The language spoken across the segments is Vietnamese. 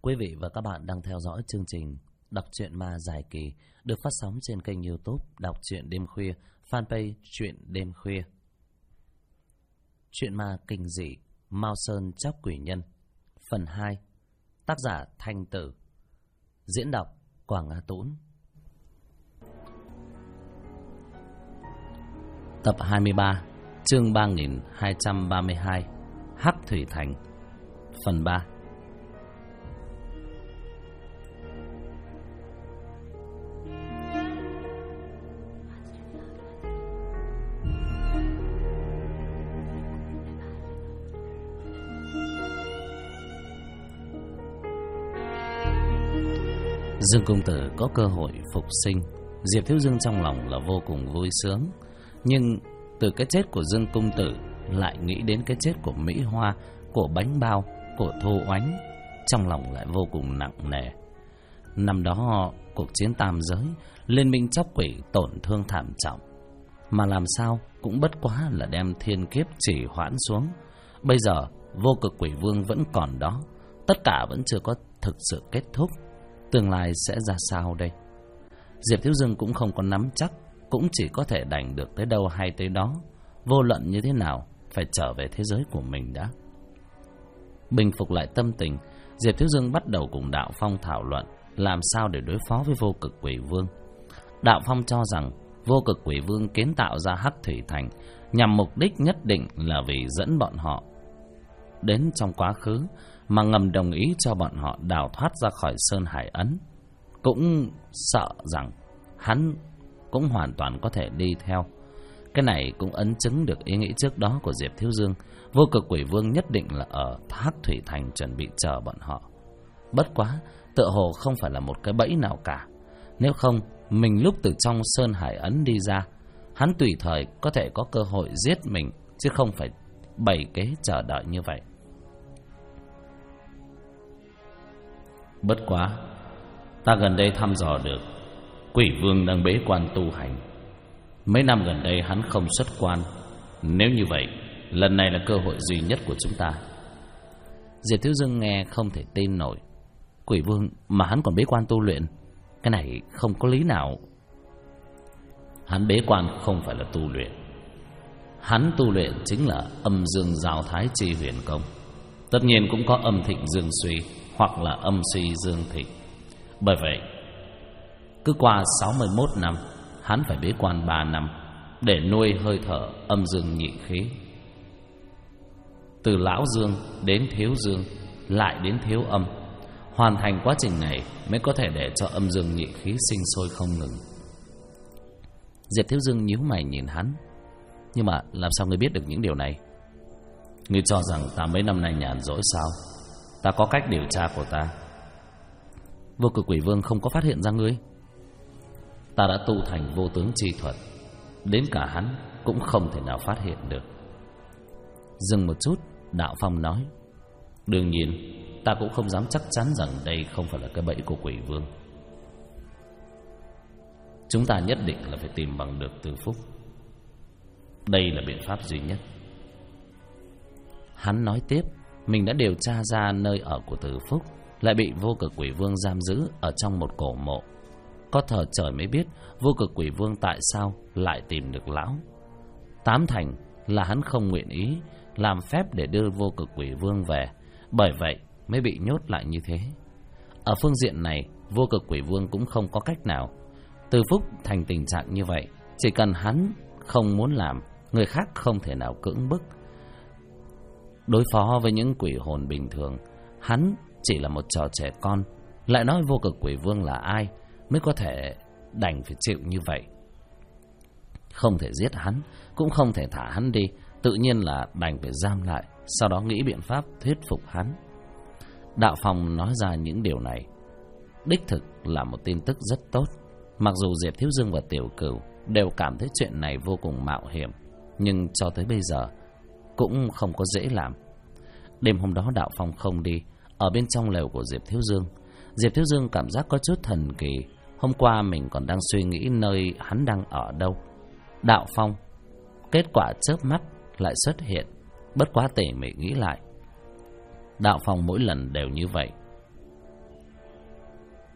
Quý vị và các bạn đang theo dõi chương trình Đọc truyện ma dài kỳ được phát sóng trên kênh YouTube Đọc truyện đêm khuya, fanpage Truyện đêm khuya. Truyện ma kinh dị Mao Sơn Chóc Quỷ Nhân phần 2, tác giả Thanh Tử, diễn đọc Quảng Á Tũng. Tập 23, chương 3232, Hắc Thủy Thành, phần 3. Dương công tử có cơ hội phục sinh, Diệp Thiếu Dương trong lòng là vô cùng vui sướng. Nhưng từ cái chết của Dương công tử lại nghĩ đến cái chết của Mỹ Hoa, của Bánh Bao, của Thu Oánh, trong lòng lại vô cùng nặng nề. Năm đó cuộc chiến tam giới, liên minh chóc quỷ tổn thương thảm trọng, mà làm sao cũng bất quá là đem thiên kiếp chỉ hoãn xuống. Bây giờ vô cực quỷ vương vẫn còn đó, tất cả vẫn chưa có thực sự kết thúc. Tương lai sẽ ra sao đây? Diệp Thiếu Dương cũng không có nắm chắc, cũng chỉ có thể đành được tới đâu hay tới đó. Vô luận như thế nào, phải trở về thế giới của mình đã. Bình phục lại tâm tình, Diệp Thiếu Dương bắt đầu cùng Đạo Phong thảo luận làm sao để đối phó với vô cực quỷ vương. Đạo Phong cho rằng vô cực quỷ vương kiến tạo ra Hắc Thủy Thành nhằm mục đích nhất định là vì dẫn bọn họ đến trong quá khứ, mà ngầm đồng ý cho bọn họ đào thoát ra khỏi Sơn Hải Ấn. Cũng sợ rằng hắn cũng hoàn toàn có thể đi theo. Cái này cũng ấn chứng được ý nghĩ trước đó của Diệp Thiếu Dương. Vô cực quỷ vương nhất định là ở Hắc Thủy Thành chuẩn bị chờ bọn họ. Bất quá tựa hồ không phải là một cái bẫy nào cả. Nếu không, mình lúc từ trong Sơn Hải Ấn đi ra, hắn tùy thời có thể có cơ hội giết mình, chứ không phải bày kế chờ đợi như vậy. Bất quá, ta gần đây thăm dò được quỷ vương đang bế quan tu hành. Mấy năm gần đây hắn không xuất quan. Nếu như vậy, lần này là cơ hội duy nhất của chúng ta. Diệp Thiếu Dương nghe không thể tin nổi. Quỷ vương mà hắn còn bế quan tu luyện, cái này không có lý nào. Hắn bế quan không phải là tu luyện, hắn tu luyện chính là âm dương giao thái chi huyền công. Tất nhiên cũng có âm thịnh dương suy, hoặc là âm suy dương thịnh. Bởi vậy cứ qua 61 năm, hắn phải bế quan 3 năm để nuôi hơi thở âm dương nhị khí. Từ lão dương đến thiếu dương, lại đến thiếu âm. Hoàn thành quá trình này mới có thể để cho âm dương nhị khí sinh sôi không ngừng. Diệp Thiếu Dương nhíu mày nhìn hắn. Nhưng mà làm sao ngươi biết được những điều này? Ngươi cho rằng ta mấy năm nay nhàn rỗi sao? Ta có cách điều tra của ta. Vô cực quỷ vương không có phát hiện ra ngươi. Ta đã tu thành vô tướng chi thuật, đến cả hắn cũng không thể nào phát hiện được. Dừng một chút, Đạo Phong nói: đương nhiên, ta cũng không dám chắc chắn rằng đây không phải là cái bẫy của quỷ vương. Chúng ta nhất định là phải tìm bằng được Từ Phúc. Đây là biện pháp duy nhất. Hắn nói tiếp, mình đã điều tra ra nơi ở của Từ Phúc lại bị vô cực quỷ vương giam giữ ở trong một cổ mộ. Có thờ trời mới biết vô cực quỷ vương tại sao lại tìm được lão. Tám thành là hắn không nguyện ý làm phép để đưa vô cực quỷ vương về, bởi vậy mới bị nhốt lại như thế. Ở phương diện này, vô cực quỷ vương cũng không có cách nào. Từ Phúc thành tình trạng như vậy, chỉ cần hắn không muốn làm, người khác không thể nào cưỡng bức. Đối phó với những quỷ hồn bình thường, hắn chỉ là một trò trẻ con. Lại nói vô cực quỷ vương là ai mới có thể đành phải chịu như vậy. Không thể giết hắn, cũng không thể thả hắn đi, tự nhiên là đành phải giam lại, sau đó nghĩ biện pháp thuyết phục hắn. Đạo Phong nói ra những điều này đích thực là một tin tức rất tốt. Mặc dù Diệp Thiếu Dương và Tiểu Cửu đều cảm thấy chuyện này vô cùng mạo hiểm, nhưng cho tới bây giờ cũng không có dễ làm. Đêm hôm đó Đạo Phong không đi, ở bên trong lều của Diệp Thiếu Dương. Diệp Thiếu Dương cảm giác có chút thần kỳ. Hôm qua mình còn đang suy nghĩ nơi hắn đang ở đâu. Đạo Phong kết quả chớp mắt lại xuất hiện. Bất quá tỉ mỉ nghĩ lại, Đạo Phong mỗi lần đều như vậy.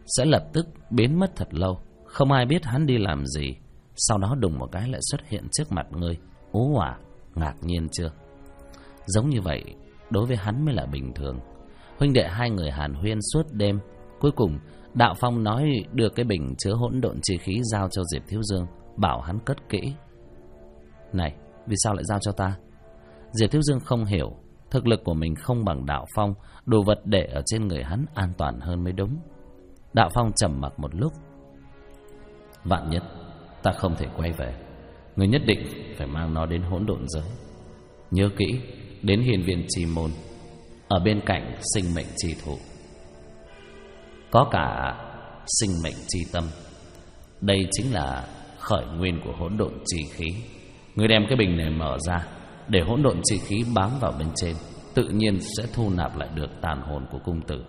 sẽ lập tức biến mất thật lâu, không ai biết hắn đi làm gì. Sau đó đùng một cái lại xuất hiện trước mặt ngươi. Ố à, ngạc nhiên chưa? Giống như vậy đối với hắn mới là bình thường. Huynh đệ hai người hàn huyên suốt đêm. Cuối cùng Đạo Phong nói đưa cái bình chứa hỗn độn chi khí giao cho Diệp Thiếu Dương, bảo hắn cất kỹ. Này, vì sao lại giao cho ta? Diệp Thiếu Dương không hiểu. Thực lực của mình không bằng Đạo Phong, đồ vật để ở trên người hắn an toàn hơn mới đúng. Đạo Phong trầm mặc một lúc. Vạn nhất ta không thể quay về, người nhất định phải mang nó đến hỗn độn giới. Nhớ kỹ, đến hiên viên chi môn, ở bên cạnh sinh mệnh chi thụ, có cả sinh mệnh chi tâm. Đây chính là khởi nguyên của hỗn độn chi khí. Người đem cái bình này mở ra, để hỗn độn chi khí bám vào bên trên, tự nhiên sẽ thu nạp lại được tàn hồn của cung tử.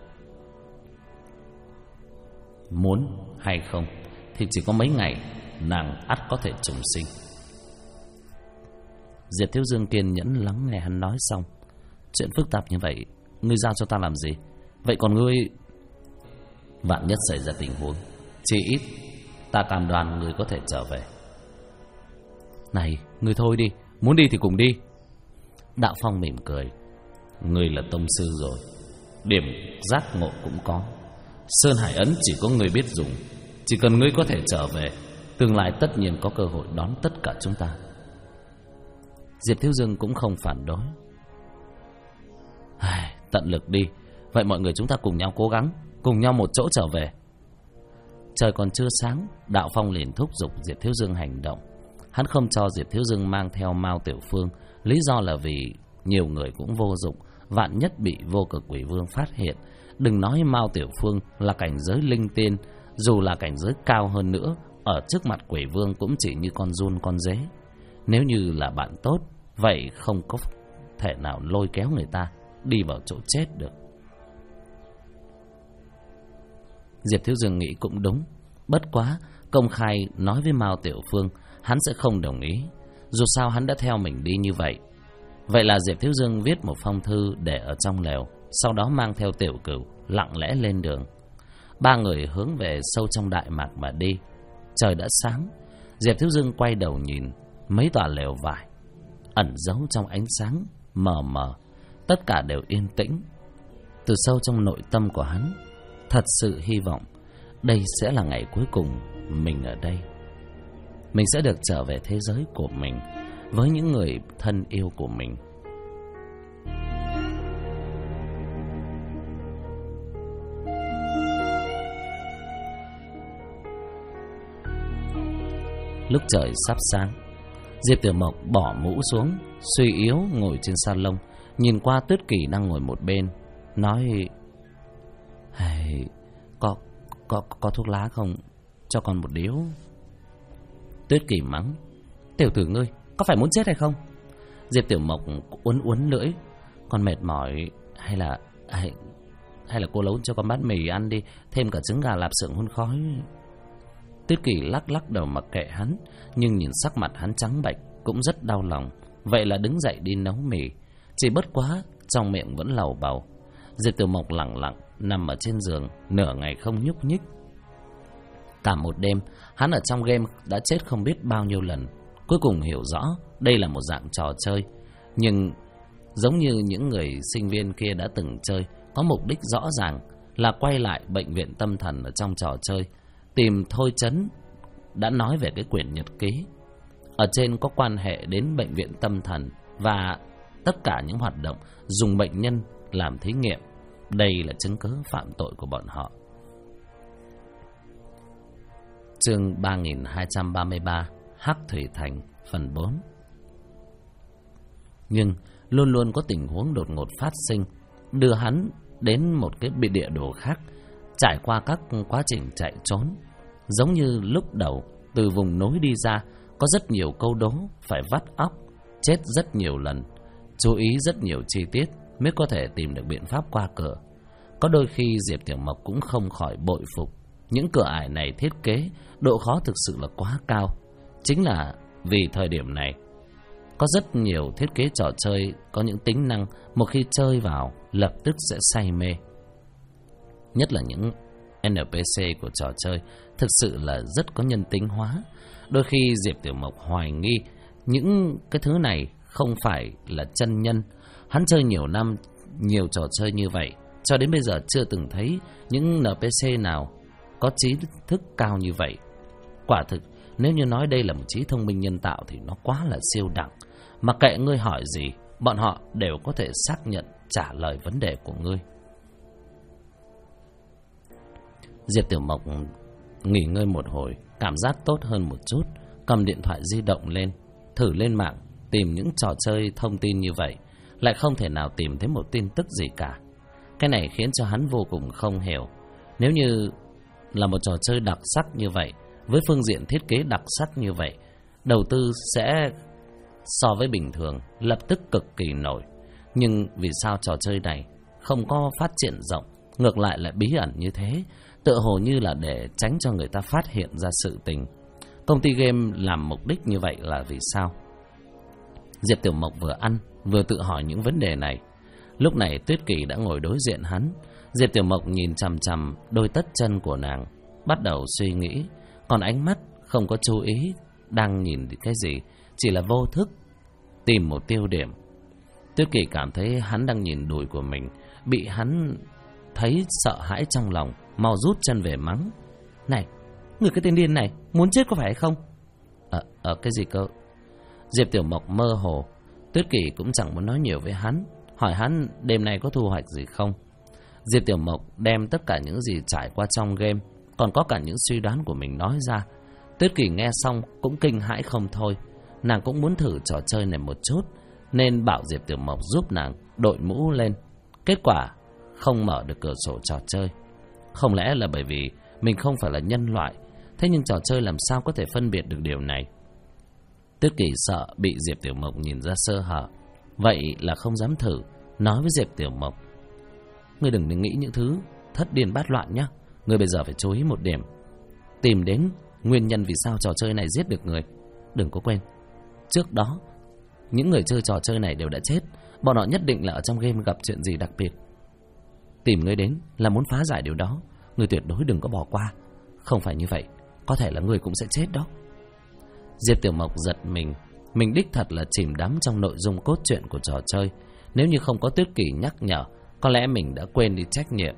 Muốn hay không thì chỉ có mấy ngày, nàng ắt có thể trùng sinh. Diệp Thiếu Dương kiên nhẫn lắng nghe hắn nói xong. Chuyện phức tạp như vậy, ngươi giao cho ta làm gì? Vậy còn ngươi... Vạn nhất xảy ra tình huống, chỉ ít ta cam đoan ngươi có thể trở về. Này, ngươi thôi đi, muốn đi thì cùng đi. Đạo Phong mỉm cười. Ngươi là tông sư rồi, điểm giác ngộ cũng có. Sơn Hải ấn chỉ có ngươi biết dùng. Chỉ cần ngươi có thể trở về, tương lai tất nhiên có cơ hội đón tất cả chúng ta. Diệp Thiếu Dương cũng không phản đối. Tận lực đi. Vậy mọi người chúng ta cùng nhau cố gắng, cùng nhau một chỗ trở về. Trời còn chưa sáng, Đạo Phong liền thúc giục Diệp Thiếu Dương hành động. Hắn không cho Diệp Thiếu Dương mang theo Mao Tiểu Phương, lý do là vì nhiều người cũng vô dụng, vạn nhất bị Vô Cực Quỷ Vương phát hiện. Đừng nói Mao Tiểu Phương là cảnh giới linh tiên, dù là cảnh giới cao hơn nữa, ở trước mặt Quỷ Vương cũng chỉ như con giun con dế. Nếu như là bạn tốt, vậy không có thể nào lôi kéo người ta đi vào chỗ chết được. Diệp Thiếu Dương nghĩ cũng đúng. Bất quá công khai nói với Mao Tiểu Phương, hắn sẽ không đồng ý. Dù sao hắn đã theo mình đi như vậy. Vậy là Diệp Thiếu Dương viết một phong thư để ở trong lều, sau đó mang theo Tiểu Cửu lặng lẽ lên đường. Ba người hướng về sâu trong Đại Mạc mà đi. Trời đã sáng. Diệp Thiếu Dương quay đầu nhìn mấy tòa lều vải ẩn giấu trong ánh sáng mờ mờ, tất cả đều yên tĩnh. Từ sâu trong nội tâm của hắn thật sự hy vọng đây sẽ là ngày cuối cùng mình ở đây. Mình sẽ được trở về thế giới của mình với những người thân yêu của mình. Lúc trời sắp sáng, Diệp Tiểu Mộc bỏ mũ xuống, suy yếu ngồi trên salon, nhìn qua Tuyết Kỳ đang ngồi một bên, nói: Có thuốc lá không? Cho con một điếu. Tuyết Kỳ mắng: Tiểu tử ngươi, có phải muốn chết hay không? Diệp Tiểu Mộc uốn uốn lưỡi: Con mệt mỏi, hay là cô nấu cho con bát mì ăn đi, thêm cả trứng gà lạp xưởng hun khói. Tuyết Kỳ lắc lắc đầu mặc kệ hắn, nhưng nhìn sắc mặt hắn trắng bệch cũng rất đau lòng. Vậy là đứng dậy đi nấu mì. Chỉ bất quá trong miệng vẫn lầu bầu. Diệp Tiểu Mộc lặng lặng nằm ở trên giường nửa ngày không nhúc nhích. Cả một đêm hắn ở trong game đã chết không biết bao nhiêu lần. Cuối cùng hiểu rõ đây là một dạng trò chơi, nhưng giống như những người sinh viên kia đã từng chơi, có mục đích rõ ràng là quay lại bệnh viện tâm thần ở trong trò chơi, tìm Thôi Chấn đã nói về cái quyển nhật ký. Ở trên có quan hệ đến bệnh viện tâm thần và tất cả những hoạt động dùng bệnh nhân làm thí nghiệm. Đây là chứng cứ phạm tội của bọn họ. Chương 3233, Hắc Thủy Thành, phần 4. Nhưng luôn luôn có tình huống đột ngột phát sinh, đưa hắn đến một cái địa đồ khác, trải qua các quá trình chạy trốn. Giống như lúc đầu từ vùng núi đi ra, có rất nhiều câu đố phải vắt óc, chết rất nhiều lần, chú ý rất nhiều chi tiết mới có thể tìm được biện pháp qua cửa. Có đôi khi Diệp Tiểu Mộc cũng không khỏi bội phục những cửa ải này thiết kế, độ khó thực sự là quá cao. Chính là vì thời điểm này có rất nhiều thiết kế trò chơi có những tính năng một khi chơi vào lập tức sẽ say mê. Nhất là những NPC của trò chơi thực sự là rất có nhân tính hóa. Đôi khi Diệp Tiểu Mộc hoài nghi những cái thứ này không phải là chân nhân. Hắn chơi nhiều năm, nhiều trò chơi như vậy, cho đến bây giờ chưa từng thấy những NPC nào có trí thức cao như vậy. Quả thực, nếu như nói đây là một trí thông minh nhân tạo thì nó quá là siêu đẳng. Mặc kệ ngươi hỏi gì, bọn họ đều có thể xác nhận trả lời vấn đề của ngươi. Diệp Tiểu Mộc nghỉ ngơi một hồi, cảm giác tốt hơn một chút, cầm điện thoại di động lên, thử lên mạng tìm những trò chơi thông tin như vậy, lại không thể nào tìm thấy một tin tức gì cả. Cái này khiến cho hắn vô cùng không hiểu. Nếu như là một trò chơi đặc sắc như vậy, với phương diện thiết kế đặc sắc như vậy, đầu tư sẽ so với bình thường lập tức cực kỳ nổi. Nhưng vì sao trò chơi này không có phát triển rộng, ngược lại lại bí ẩn như thế, tựa hồ như là để tránh cho người ta phát hiện ra sự tình. Công ty game làm mục đích như vậy là vì sao? Diệp Tiểu Mộc vừa ăn vừa tự hỏi những vấn đề này. Lúc này Tuyết Kỳ đã ngồi đối diện hắn. Diệp Tiểu Mộc nhìn chằm chằm đôi tất chân của nàng, bắt đầu suy nghĩ, còn ánh mắt không có chú ý đang nhìn cái gì, chỉ là vô thức tìm một tiêu điểm. Tuyết Kỳ cảm thấy hắn đang nhìn đùi của mình, bị hắn thấy sợ hãi trong lòng, mau rút chân về mắng. Này, người cái tên điên này, muốn chết có phải hay không? Cái gì cơ? Diệp Tiểu Mộc mơ hồ. Tuyết Kỳ cũng chẳng muốn nói nhiều với hắn, hỏi hắn đêm nay có thu hoạch gì không. Diệp Tiểu Mộc đem tất cả những gì trải qua trong game, còn có cả những suy đoán của mình nói ra. Tuyết Kỳ nghe xong cũng kinh hãi không thôi. Nàng cũng muốn thử trò chơi này một chút, nên bảo Diệp Tiểu Mộc giúp nàng đội mũ lên. Kết quả không mở được cửa sổ trò chơi. Không lẽ là bởi vì mình không phải là nhân loại? Thế nhưng trò chơi làm sao có thể phân biệt được điều này? Tuyết Kỳ sợ bị Diệp Tiểu Mộc nhìn ra sơ hở, vậy là không dám thử. Nói với Diệp Tiểu Mộc, ngươi đừng nghĩ những thứ thất điên bát loạn nhé. Ngươi bây giờ phải chú ý một điểm, tìm đến nguyên nhân vì sao trò chơi này giết được người. Đừng có quên, trước đó những người chơi trò chơi này đều đã chết. Bọn họ nhất định là ở trong game gặp chuyện gì đặc biệt. Tìm ngươi đến là muốn phá giải điều đó. Ngươi tuyệt đối đừng có bỏ qua. Không phải như vậy, có thể là ngươi cũng sẽ chết đó. Diệp Tiểu Mộc giật mình đích thật là chìm đắm trong nội dung cốt truyện của trò chơi. Nếu như không có Tuyết Kỳ nhắc nhở, có lẽ mình đã quên đi trách nhiệm.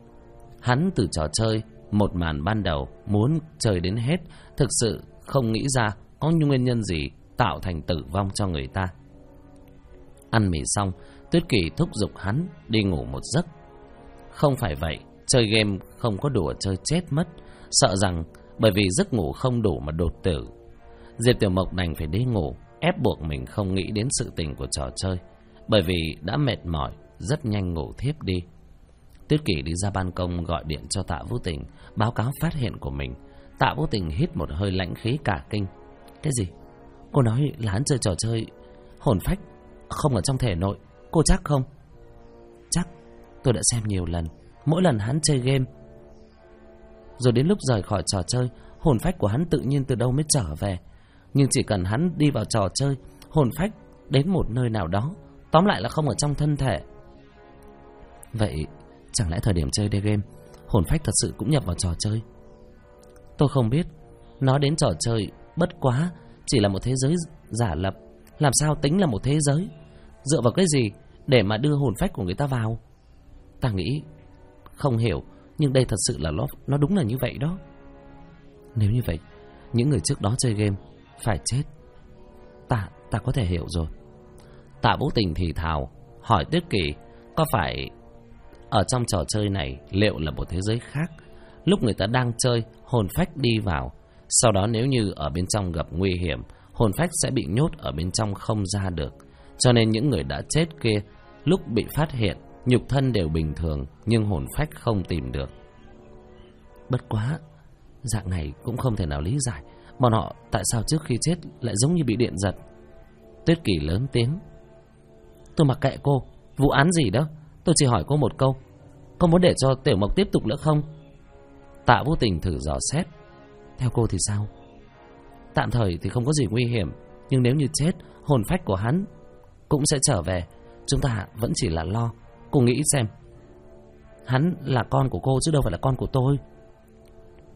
Hắn từ trò chơi một màn ban đầu muốn chơi đến hết, thực sự không nghĩ ra có nguyên nhân gì tạo thành tử vong cho người ta. Ăn mì xong, Tuyết Kỳ thúc giục hắn đi ngủ một giấc. Không phải vậy, chơi game không có đùa chơi chết mất, sợ rằng bởi vì giấc ngủ không đủ mà đột tử. Diệp Tiểu Mộc đành phải đi ngủ, ép buộc mình không nghĩ đến sự tình của trò chơi, bởi vì đã mệt mỏi, rất nhanh ngủ thiếp đi. Tuyết Kỳ đi ra ban công gọi điện cho Tạ Vũ Tình, báo cáo phát hiện của mình. Tạ Vũ Tình hít một hơi lãnh khí cả kinh. Cái gì? Cô nói là hắn chơi trò chơi hồn phách không ở trong thể nội, cô chắc không? Chắc, tôi đã xem nhiều lần. Mỗi lần hắn chơi game, rồi đến lúc rời khỏi trò chơi, hồn phách của hắn tự nhiên từ đâu mới trở về. Nhưng chỉ cần hắn đi vào trò chơi, hồn phách đến một nơi nào đó, tóm lại là không ở trong thân thể. Vậy chẳng lẽ thời điểm chơi đê game, hồn phách thật sự cũng nhập vào trò chơi? Tôi không biết. Nói đến trò chơi, bất quá chỉ là một thế giới giả lập, làm sao tính là một thế giới? Dựa vào cái gì để mà đưa hồn phách của người ta vào? Ta nghĩ không hiểu, nhưng đây thật sự là nó đúng là như vậy đó. Nếu như vậy, những người trước đó chơi game phải chết. Ta có thể hiểu rồi. Tạ Vũ Tình thì thào hỏi Tuyết Kỳ, có phải ở trong trò chơi này liệu là một thế giới khác? Lúc người ta đang chơi, hồn phách đi vào, sau đó nếu như ở bên trong gặp nguy hiểm, hồn phách sẽ bị nhốt ở bên trong không ra được. Cho nên những người đã chết kia, lúc bị phát hiện, nhục thân đều bình thường, nhưng hồn phách không tìm được. Bất quá, dạng này cũng không thể nào lý giải, bọn họ tại sao trước khi chết lại giống như bị điện giật. Tuyết Kỳ lớn tiếng, tôi mặc kệ cô, vụ án gì đó, tôi chỉ hỏi cô một câu, cô muốn để cho Tiểu Mộc tiếp tục nữa không? Tạ Vũ Tình thử dò xét, theo cô thì sao? Tạm thời thì không có gì nguy hiểm, nhưng nếu như chết, hồn phách của hắn cũng sẽ trở về. Chúng ta vẫn chỉ là lo. Cô nghĩ xem, hắn là con của cô chứ đâu phải là con của tôi.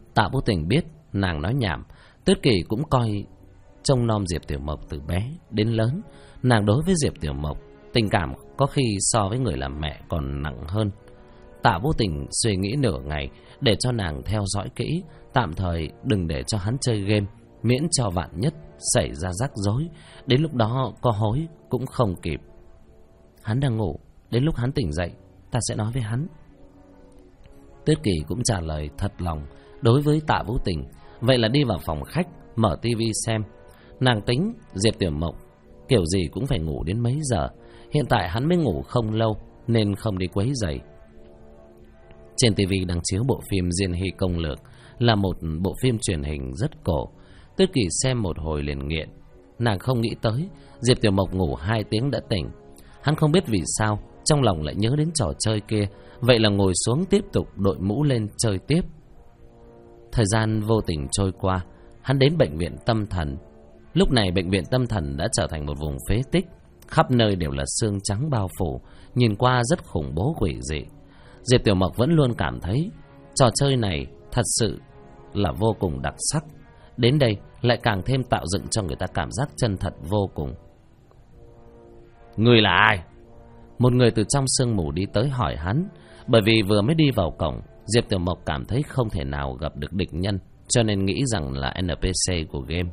Tạ Vô Tình biết nàng nói nhảm. Tuyết Kỳ cũng coi trông nom Diệp Tiểu Mộc từ bé đến lớn. Nàng đối với Diệp Tiểu Mộc tình cảm có khi so với người làm mẹ còn nặng hơn. Tạ Vô Tình suy nghĩ nửa ngày để cho nàng theo dõi kỹ, tạm thời đừng để cho hắn chơi game, miễn cho vạn nhất xảy ra rắc rối, đến lúc đó có hối cũng không kịp. Hắn đang ngủ, đến lúc hắn tỉnh dậy ta sẽ nói với hắn. Tuyết Kỳ cũng trả lời thật lòng đối với Tạ Vô Tình. Vậy là đi vào phòng khách, mở tivi xem. Nàng tính Diệp Tiểu Mộc kiểu gì cũng phải ngủ đến mấy giờ. Hiện tại hắn mới ngủ không lâu nên không đi quấy rầy. Trên tivi đang chiếu bộ phim Diên Hy Công Lược, là một bộ phim truyền hình rất cổ. Tuyết Kỳ xem một hồi liền nghiện. Nàng không nghĩ tới Diệp Tiểu Mộc ngủ 2 tiếng đã tỉnh. Hắn không biết vì sao trong lòng lại nhớ đến trò chơi kia. Vậy là ngồi xuống tiếp tục đội mũ lên chơi tiếp. Thời gian vô tình trôi qua, hắn đến bệnh viện tâm thần. Lúc này bệnh viện tâm thần đã trở thành một vùng phế tích, khắp nơi đều là xương trắng bao phủ, nhìn qua rất khủng bố quỷ dị. Diệp Tiểu Mộc vẫn luôn cảm thấy trò chơi này thật sự là vô cùng đặc sắc. Đến đây lại càng thêm tạo dựng cho người ta cảm giác chân thật vô cùng. Người là ai? Một người từ trong sương mù đi tới hỏi hắn. Bởi vì vừa mới đi vào cổng, Diệp Tiểu Mộc cảm thấy không thể nào gặp được địch nhân, cho nên nghĩ rằng là NPC của game.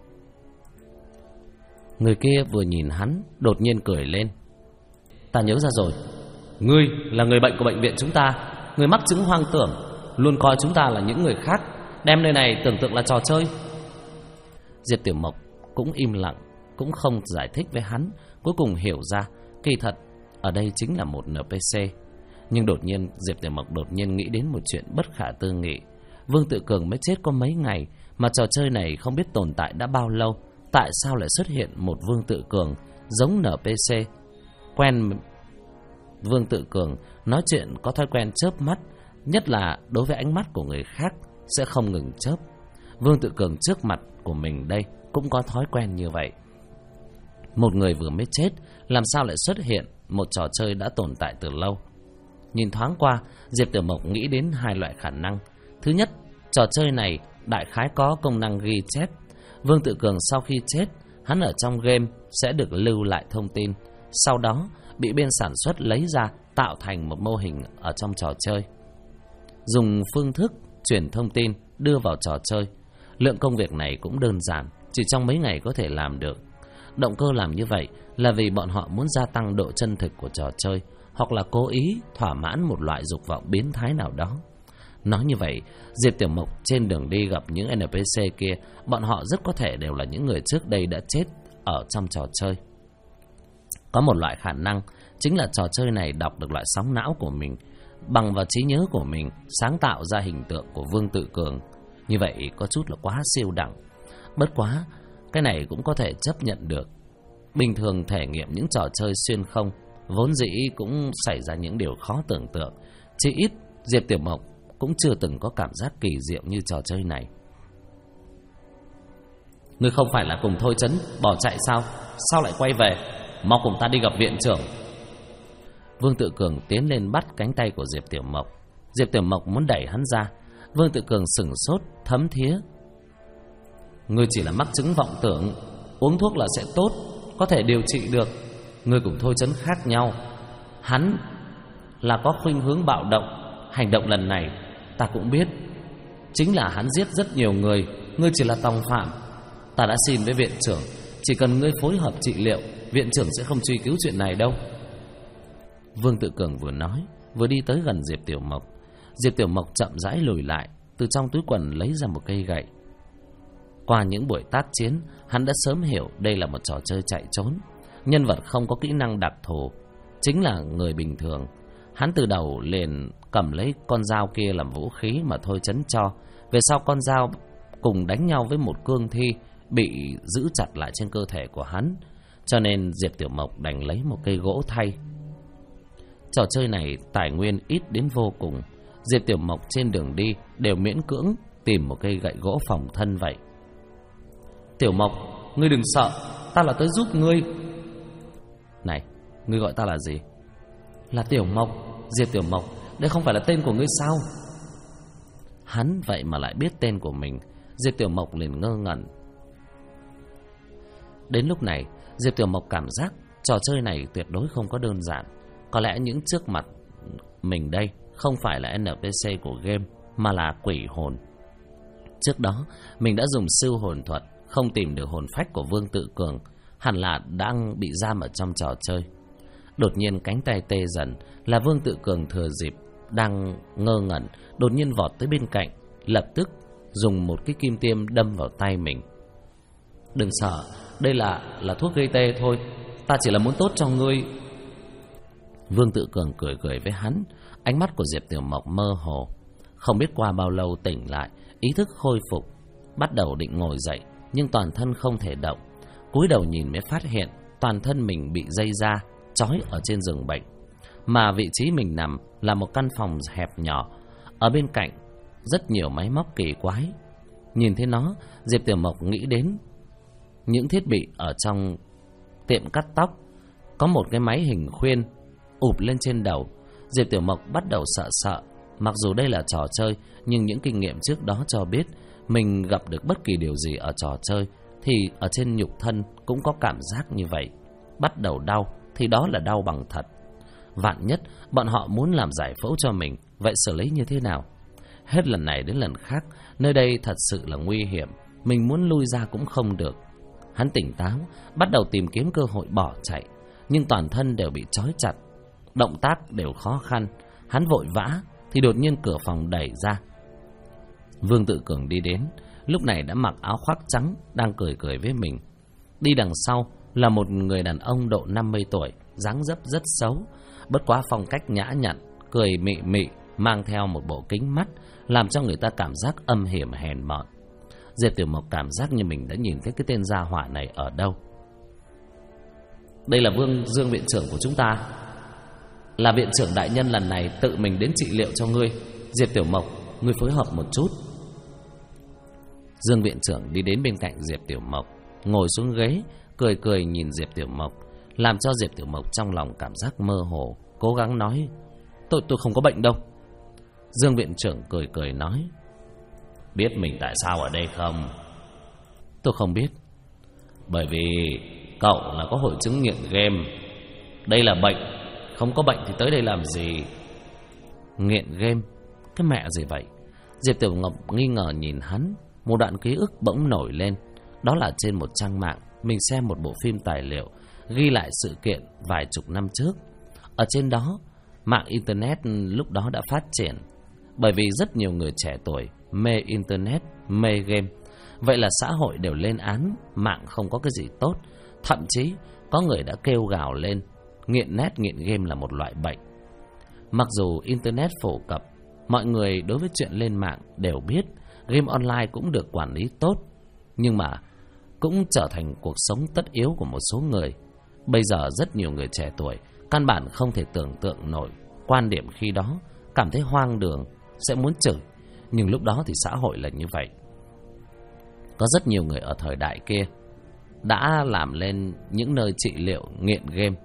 Người kia vừa nhìn hắn đột nhiên cười lên. Ta nhớ ra rồi, ngươi là người bệnh của bệnh viện chúng ta. Ngươi mắc chứng hoang tưởng, luôn coi chúng ta là những người khác, đem nơi này tưởng tượng là trò chơi. Diệp Tiểu Mộc cũng im lặng, cũng không giải thích với hắn. Cuối cùng hiểu ra kỳ thật ở đây chính là một NPC. Nhưng đột nhiên Diệp Tiểu Mộc đột nhiên nghĩ đến một chuyện bất khả tư nghị. Vương Tự Cường mới chết có mấy ngày mà trò chơi này không biết tồn tại đã bao lâu. Tại sao lại xuất hiện một Vương Tự Cường giống NPC? Quen Vương Tự Cường nói chuyện có thói quen chớp mắt, nhất là đối với ánh mắt của người khác sẽ không ngừng chớp. Vương Tự Cường trước mặt của mình đây cũng có thói quen như vậy. Một người vừa mới chết, làm sao lại xuất hiện một trò chơi đã tồn tại từ lâu? Nhìn thoáng qua, Diệp Tiểu Mộc nghĩ đến 2 loại khả năng. Thứ nhất, trò chơi này đại khái có công năng ghi chép. Vương Tự Cường sau khi chết, hắn ở trong game sẽ được lưu lại thông tin, sau đó bị bên sản xuất lấy ra tạo thành một mô hình ở trong trò chơi. Dùng phương thức chuyển thông tin đưa vào trò chơi. Lượng công việc này cũng đơn giản, chỉ trong mấy ngày có thể làm được. Động cơ làm như vậy là vì bọn họ muốn gia tăng độ chân thực của trò chơi, hoặc là cố ý thỏa mãn một loại dục vọng biến thái nào đó. Nói như vậy, Diệp Tiểu Mộc trên đường đi gặp những NPC kia, bọn họ rất có thể đều là những người trước đây đã chết ở trong trò chơi. Có một loại khả năng, chính là trò chơi này đọc được loại sóng não của mình, bằng vào trí nhớ của mình sáng tạo ra hình tượng của Vương Tự Cường. Như vậy có chút là quá siêu đẳng. Bất quá, cái này cũng có thể chấp nhận được. Bình thường thể nghiệm những trò chơi xuyên không vốn dĩ cũng xảy ra những điều khó tưởng tượng. Chỉ ít Diệp Tiểu Mộc cũng chưa từng có cảm giác kỳ diệu như trò chơi này. Ngươi không phải là cùng Thôi Chấn bỏ chạy sao? Sao lại quay về? Mau cùng ta đi gặp viện trưởng. Vương Tự Cường tiến lên bắt cánh tay của Diệp Tiểu Mộc. Diệp Tiểu Mộc muốn đẩy hắn ra. Vương Tự Cường sửng sốt, thấm thía. Ngươi chỉ là mắc chứng vọng tưởng, uống thuốc là sẽ tốt, có thể điều trị được. Ngươi cùng Thôi Chấn khác nhau. Hắn là có khuynh hướng bạo động. Hành động lần này ta cũng biết, chính là hắn giết rất nhiều người. Ngươi chỉ là tòng phạm. Ta đã xin với viện trưởng, chỉ cần ngươi phối hợp trị liệu, viện trưởng sẽ không truy cứu chuyện này đâu. Vương Tự Cường vừa nói vừa đi tới gần Diệp Tiểu Mộc. Diệp Tiểu Mộc chậm rãi lùi lại, từ trong túi quần lấy ra một cây gậy. Qua những buổi tác chiến, hắn đã sớm hiểu đây là một trò chơi chạy trốn. Nhân vật không có kỹ năng đặc thù, chính là người bình thường. Hắn từ đầu liền cầm lấy con dao kia làm vũ khí mà Thôi Chấn cho. Về sau con dao cùng đánh nhau với một cương thi bị giữ chặt lại trên cơ thể của hắn, cho nên Diệp Tiểu Mộc đành lấy một cây gỗ thay. Trò chơi này tài nguyên ít đến vô cùng. Diệp Tiểu Mộc trên đường đi đều miễn cưỡng tìm một cây gậy gỗ phòng thân vậy. Tiểu Mộc, ngươi đừng sợ, ta là tới giúp ngươi. Này, ngươi gọi ta là gì? Là Tiểu Mộc. Diệp Tiểu Mộc, đây không phải là tên của ngươi sao? Hắn vậy mà lại biết tên của mình. Diệp Tiểu Mộc liền ngơ ngẩn. Đến lúc này Diệp Tiểu Mộc cảm giác trò chơi này tuyệt đối không có đơn giản. Có lẽ những trước mặt mình đây không phải là NPC của game, mà là quỷ hồn. Trước đó mình đã dùng siêu hồn thuật, không tìm được hồn phách của Vương Tự Cường, hẳn là đang bị giam ở trong trò chơi. Đột nhiên cánh tay tê dần, là Vương Tự Cường thừa dịp đang ngơ ngẩn, đột nhiên vọt tới bên cạnh, lập tức dùng một cái kim tiêm đâm vào tay mình. Đừng sợ, đây là thuốc gây tê thôi, ta chỉ là muốn tốt cho ngươi. Vương Tự Cường cười cười với hắn. Ánh mắt của Diệp Tiểu Mộc mơ hồ. Không biết qua bao lâu tỉnh lại, ý thức khôi phục, bắt đầu định ngồi dậy, nhưng toàn thân không thể động. Cúi đầu nhìn mới phát hiện toàn thân mình bị dây da trói ở trên giường bệnh, mà vị trí mình nằm là một căn phòng hẹp nhỏ. Ở bên cạnh rất nhiều máy móc kỳ quái. Nhìn thấy nó, Diệp Tiểu Mộc nghĩ đến những thiết bị ở trong tiệm cắt tóc. Có một cái máy hình khuyên ụp lên trên đầu. Diệp Tiểu Mộc bắt đầu sợ sợ. Mặc dù đây là trò chơi, nhưng những kinh nghiệm trước đó cho biết mình gặp được bất kỳ điều gì ở trò chơi thì ở trên nhục thân cũng có cảm giác như vậy. Bắt đầu đau thì đó là đau bằng thật. Vạn nhất bọn họ muốn làm giải phẫu cho mình, vậy xử lý như thế nào? Hết lần này đến lần khác, nơi đây thật sự là nguy hiểm, mình muốn lui ra cũng không được. Hắn tỉnh táo, bắt đầu tìm kiếm cơ hội bỏ chạy, nhưng toàn thân đều bị trói chặt, động tác đều khó khăn. Hắn vội vã thì đột nhiên cửa phòng đẩy ra. Vương Tự Cường đi đến, lúc này đã mặc áo khoác trắng, đang cười cười với mình. Đi đằng sau là một người đàn ông độ 50 tuổi, dáng dấp rất xấu, bất quá phong cách nhã nhặn, cười mị mị, mang theo một bộ kính mắt, làm cho người ta cảm giác âm hiểm hèn mọn. Diệp Tiểu Mộc cảm giác như mình đã nhìn thấy cái tên gia hỏa này ở đâu. Đây là Dương viện trưởng của chúng ta, là viện trưởng đại nhân lần này tự mình đến trị liệu cho ngươi. Diệp Tiểu Mộc, ngươi phối hợp một chút. Dương viện trưởng đi đến bên cạnh Diệp Tiểu Mộc, ngồi xuống ghế, cười cười nhìn Diệp Tiểu Mộc, làm cho Diệp Tiểu Mộc trong lòng cảm giác mơ hồ, cố gắng nói: Tôi không có bệnh đâu. Dương viện trưởng cười cười nói: Biết mình tại sao ở đây không? Tôi không biết. Bởi vì cậu là có hội chứng nghiện game. Đây là bệnh, không có bệnh thì tới đây làm gì? Nghiện game? Cái mẹ gì vậy? Diệp Tiểu Mộc nghi ngờ nhìn hắn. Một đoạn ký ức bỗng nổi lên. Đó là trên một trang mạng, mình xem một bộ phim tài liệu ghi lại sự kiện vài chục năm trước. Ở trên đó, mạng Internet lúc đó đã phát triển, bởi vì rất nhiều người trẻ tuổi mê Internet, mê game. Vậy là xã hội đều lên án mạng không có cái gì tốt. Thậm chí có người đã kêu gào lên nghiện net, nghiện game là một loại bệnh. Mặc dù Internet phổ cập, mọi người đối với chuyện lên mạng đều biết game online cũng được quản lý tốt, nhưng mà cũng trở thành cuộc sống tất yếu của một số người. Bây giờ rất nhiều người trẻ tuổi căn bản không thể tưởng tượng nổi quan điểm khi đó, cảm thấy hoang đường, sẽ muốn chửi. Nhưng lúc đó thì xã hội là như vậy. Có rất nhiều người ở thời đại kia đã làm lên những nơi trị liệu nghiện game.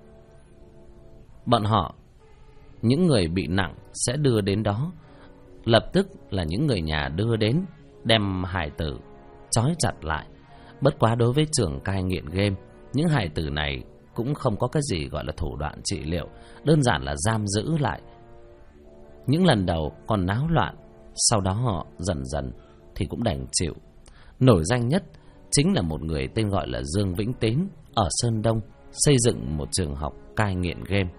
Bọn họ, những người bị nặng sẽ đưa đến đó. Lập tức là những người nhà đưa đến, đem hài tử trói chặt lại. Bất quá đối với trưởng cai nghiện game, những hài tử này cũng không có cái gì gọi là thủ đoạn trị liệu, đơn giản là giam giữ lại. Những lần đầu còn náo loạn, sau đó họ dần dần thì cũng đành chịu. Nổi danh nhất chính là một người tên gọi là Dương Vĩnh Tín ở Sơn Đông, xây dựng một trường học cai nghiện game.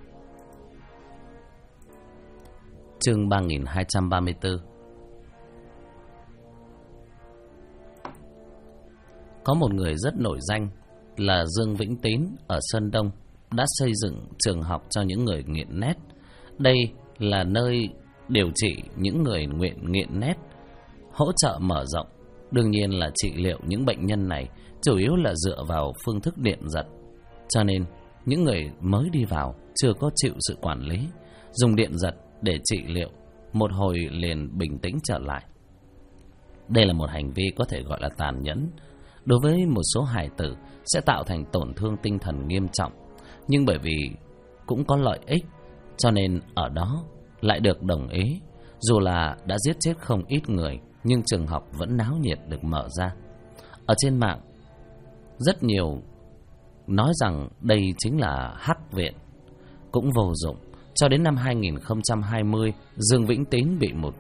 Chương 3234. Có một người rất nổi danh là Dương Vĩnh Tín ở Sơn Đông đã xây dựng trường học cho những người nghiện net. Đây là nơi điều trị những người nghiện net, hỗ trợ mở rộng. Đương nhiên là trị liệu những bệnh nhân này chủ yếu là dựa vào phương thức điện giật. Cho nên những người mới đi vào chưa có chịu sự quản lý, dùng điện giật để trị liệu, một hồi liền bình tĩnh trở lại. Đây là một hành vi có thể gọi là tàn nhẫn. Đối với một số hài tử sẽ tạo thành tổn thương tinh thần nghiêm trọng, nhưng bởi vì cũng có lợi ích, cho nên ở đó lại được đồng ý. Dù là đã giết chết không ít người, nhưng trường học vẫn náo nhiệt được mở ra. Ở trên mạng, rất nhiều nói rằng đây chính là hắc viện. Cũng vô dụng. Cho đến năm 2020, Dương Vĩnh Tín bị một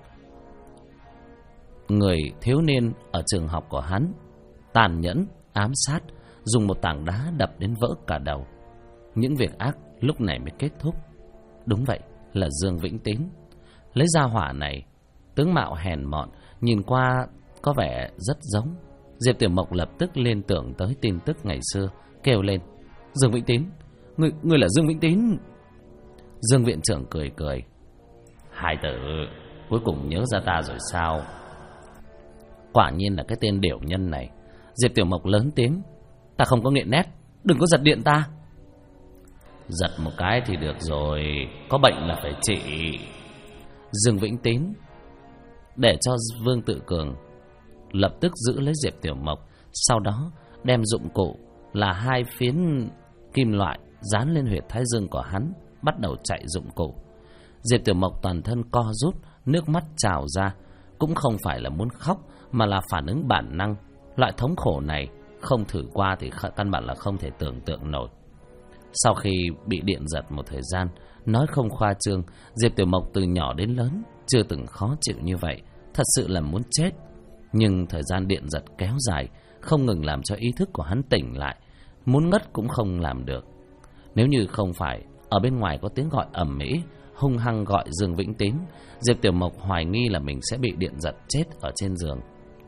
người thiếu niên ở trường học của hắn tàn nhẫn, ám sát, dùng một tảng đá đập đến vỡ cả đầu. Những việc ác lúc này mới kết thúc. Đúng vậy, là Dương Vĩnh Tín. Lấy ra hỏa này, tướng mạo hèn mọn, nhìn qua có vẻ rất giống. Diệp Tiểu Mộc lập tức liên tưởng tới tin tức ngày xưa, kêu lên: Dương Vĩnh Tín, ngươi là Dương Vĩnh Tín. Dương viện trưởng cười cười: Hai tử, cuối cùng nhớ ra ta rồi sao? Quả nhiên là cái tên điểu nhân này. Diệp Tiểu Mộc lớn tiếng: Ta không có nghiện nét, đừng có giật điện ta. Giật một cái thì được rồi, có bệnh là phải trị. Dương Vĩnh Tín để cho Vương Tự Cường lập tức giữ lấy Diệp Tiểu Mộc, sau đó đem dụng cụ là 2 phiến kim loại dán lên huyệt thái dương của hắn, bắt đầu chạy dụng cụ. Diệp Tiểu Mộc toàn thân co rút, nước mắt trào ra, cũng không phải là muốn khóc mà là phản ứng bản năng. Loại thống khổ này không thử qua thì căn bản là không thể tưởng tượng nổi. Sau khi bị điện giật một thời gian, nói không khoa trương, Diệp Tiểu Mộc từ nhỏ đến lớn chưa từng khó chịu như vậy, thật sự là muốn chết. Nhưng thời gian điện giật kéo dài, không ngừng làm cho ý thức của hắn tỉnh lại, muốn ngất cũng không làm được. Nếu như không phải ở bên ngoài có tiếng gọi ầm ĩ hung hăng gọi Dương Vĩnh Tín, Diệp Tiểu Mộc hoài nghi là mình sẽ bị điện giật chết ở trên giường.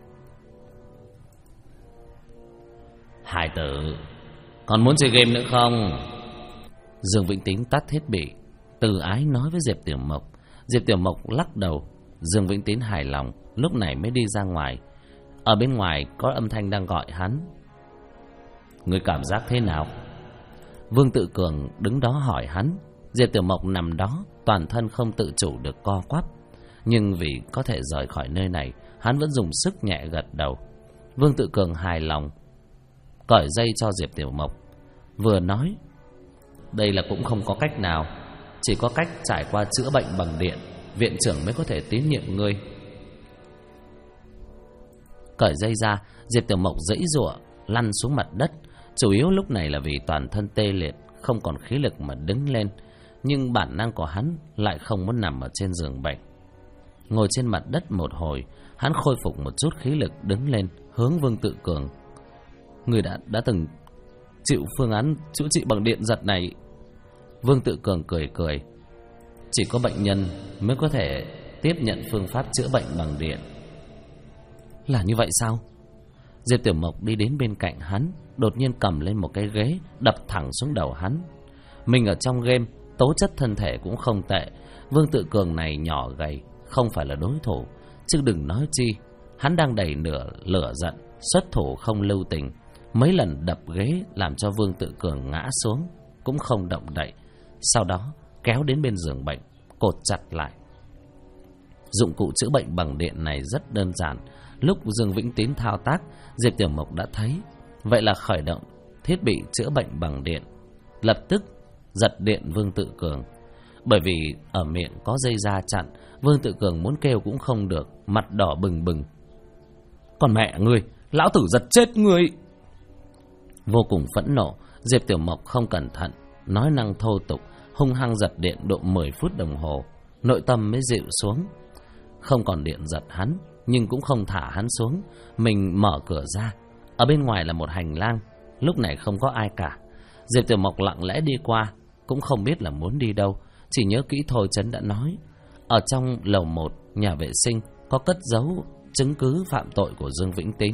Hai tử, còn muốn chơi game nữa không? Dương Vĩnh Tín tắt thiết bị, từ ái nói với Diệp Tiểu Mộc. Diệp Tiểu Mộc lắc đầu. Dương Vĩnh Tín hài lòng, lúc này mới đi ra ngoài. Ở bên ngoài có âm thanh đang gọi hắn. Ngươi cảm giác thế nào? Vương Tự Cường đứng đó hỏi hắn. Diệp Tiểu Mộc nằm đó, toàn thân không tự chủ được co quắp. Nhưng vì có thể rời khỏi nơi này, hắn vẫn dùng sức nhẹ gật đầu. Vương Tự Cường hài lòng, cởi dây cho Diệp Tiểu Mộc, vừa nói: Đây là cũng không có cách nào, chỉ có cách trải qua chữa bệnh bằng điện, viện trưởng mới có thể tín nhiệm ngươi. Cởi dây ra, Diệp Tiểu Mộc giãy giụa lăn xuống mặt đất. Chủ yếu lúc này là vì toàn thân tê liệt, không còn khí lực mà đứng lên. Nhưng bản năng của hắn lại không muốn nằm ở trên giường bệnh. Ngồi trên mặt đất một hồi, hắn khôi phục một chút khí lực, đứng lên hướng Vương Tự Cường: Người đã từng chịu phương án chữa trị bằng điện giật này. Vương Tự Cường cười cười: Chỉ có bệnh nhân mới có thể tiếp nhận phương pháp chữa bệnh bằng điện. Là như vậy sao? Diệp Tiểu Mộc đi đến bên cạnh hắn, đột nhiên cầm lên một cái ghế đập thẳng xuống đầu hắn. Mình ở trong game, tố chất thân thể cũng không tệ. Vương Tự Cường này nhỏ gầy, không phải là đối thủ, chứ đừng nói chi hắn đang đầy lửa giận, xuất thủ không lưu tình. Mấy lần đập ghế làm cho Vương Tự Cường ngã xuống, cũng không động đậy. Sau đó kéo đến bên giường bệnh, cột chặt lại. Dụng cụ chữa bệnh bằng điện này rất đơn giản. Lúc Dương Vĩnh Tín thao tác, Diệp Tiểu Mộc đã thấy. Vậy là khởi động thiết bị chữa bệnh bằng điện, lập tức giật điện Vương Tự Cường. Bởi vì ở miệng có dây da chặn, Vương Tự Cường muốn kêu cũng không được, mặt đỏ bừng bừng. Còn mẹ ngươi, lão tử giật chết ngươi! Vô cùng phẫn nộ, Diệp Tiểu Mộc không cẩn thận, nói năng thô tục, hung hăng giật điện độ 10 phút đồng hồ. Nội tâm mới dịu xuống. Không còn điện giật hắn, nhưng cũng không thả hắn xuống. Mình mở cửa ra, ở bên ngoài là một hành lang, lúc này không có ai cả. Diệp Tiểu Mộc lặng lẽ đi qua, cũng không biết là muốn đi đâu, chỉ nhớ kỹ Thôi Chấn đã nói ở trong lầu 1 nhà vệ sinh có cất giấu chứng cứ phạm tội của Dương Vĩnh Tín.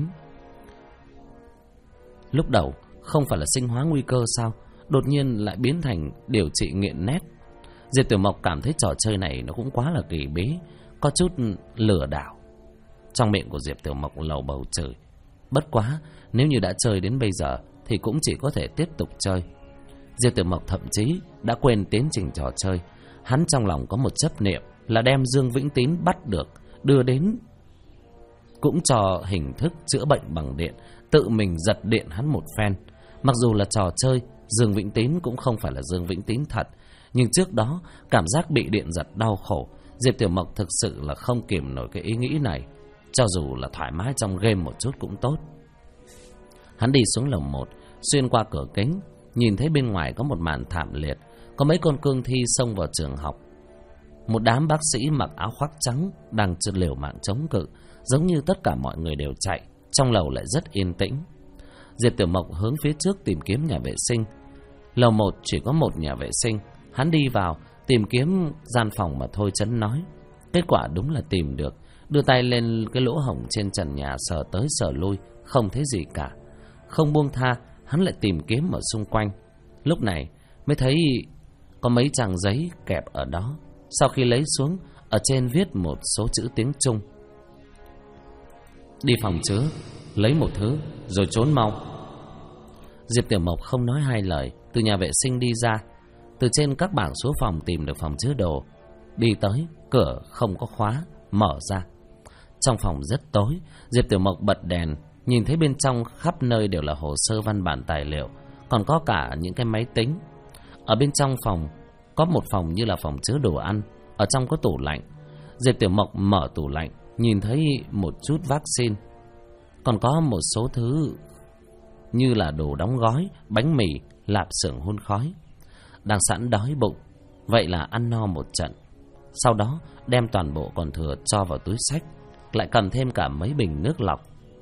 Lúc đầu không phải là sinh hóa nguy cơ sao, đột nhiên lại biến thành điều trị nghiện nét. Diệp Tiểu Mộc cảm thấy trò chơi này nó cũng quá là kỳ bí, có chút lừa đảo. Trong miệng của Diệp Tiểu Mộc lầu bầu chửi. Bất quá, nếu như đã chơi đến bây giờ thì cũng chỉ có thể tiếp tục chơi. Diệp Tiểu Mộc thậm chí đã quên tiến trình trò chơi. Hắn trong lòng có một chấp niệm là đem Dương Vĩnh Tín bắt được, đưa đến cũng cho hình thức chữa bệnh bằng điện, tự mình giật điện hắn một phen. Mặc dù là trò chơi, Dương Vĩnh Tín cũng không phải là Dương Vĩnh Tín thật, nhưng trước đó cảm giác bị điện giật đau khổ, Diệp Tiểu Mộc thực sự là không kìm nổi cái ý nghĩ này. Cho dù là thoải mái trong game một chút cũng tốt. Hắn đi xuống lầu 1, xuyên qua cửa kính, nhìn thấy bên ngoài có một màn thảm liệt. Có mấy con cương thi xông vào trường học. Một đám bác sĩ mặc áo khoác trắng đang liều mạng chống cự. Giống như tất cả mọi người đều chạy. Trong lầu lại rất yên tĩnh. Diệp Tiểu Mộc hướng phía trước tìm kiếm nhà vệ sinh. Lầu 1 chỉ có một nhà vệ sinh. Hắn đi vào tìm kiếm gian phòng mà Thôi Chấn nói. Kết quả đúng là tìm được. Đưa tay lên cái lỗ hổng trên trần nhà, sờ tới sờ lui, không thấy gì cả. Không buông tha, hắn lại tìm kiếm ở xung quanh. Lúc này mới thấy có mấy trang giấy kẹp ở đó. Sau khi lấy xuống, ở trên viết một số chữ tiếng Trung. Đi phòng chứa, lấy một thứ rồi trốn mau. Diệp Tiểu Mộc không nói hai lời, từ nhà vệ sinh đi ra. Từ trên các bảng số phòng tìm được phòng chứa đồ. Đi tới, cửa không có khóa, mở ra. Trong phòng rất tối. Diệp Tiểu Mộc bật đèn, nhìn thấy bên trong khắp nơi đều là hồ sơ văn bản tài liệu, còn có cả những cái máy tính. Ở bên trong phòng có một phòng như là phòng chứa đồ ăn. Ở trong có tủ lạnh. Diệp Tiểu Mộc mở tủ lạnh, nhìn thấy một chút vaccine, còn có một số thứ như là đồ đóng gói, bánh mì, lạp xưởng hun khói. Đang sẵn đói bụng, vậy là ăn no một trận. Sau đó đem toàn bộ còn thừa cho vào túi xách, lại cầm thêm cả mấy bình nước lọc.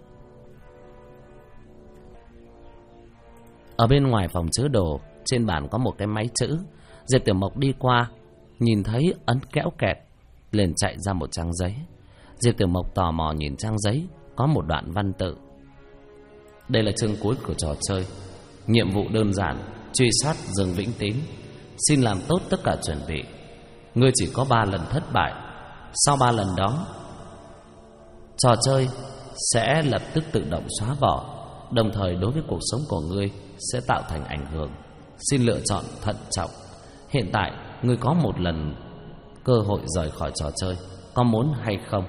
Ở bên ngoài phòng chứa đồ, trên bàn có một cái máy chữ. Diệp Tiểu Mộc đi qua, nhìn thấy ấn kéo kẹt, liền chạy ra một trang giấy. Diệp Tiểu Mộc tò mò nhìn trang giấy, có một đoạn văn tự. Đây là chương cuối của trò chơi. Nhiệm vụ đơn giản, truy sát Dương Vĩnh Tín. Xin làm tốt tất cả chuẩn bị. Ngươi chỉ có 3 lần thất bại. Sau 3 lần đó, trò chơi sẽ lập tức tự động xóa bỏ, đồng thời đối với cuộc sống của ngươi sẽ tạo thành ảnh hưởng. Xin lựa chọn thận trọng. Hiện tại ngươi có 1 lần cơ hội rời khỏi trò chơi, có muốn hay không?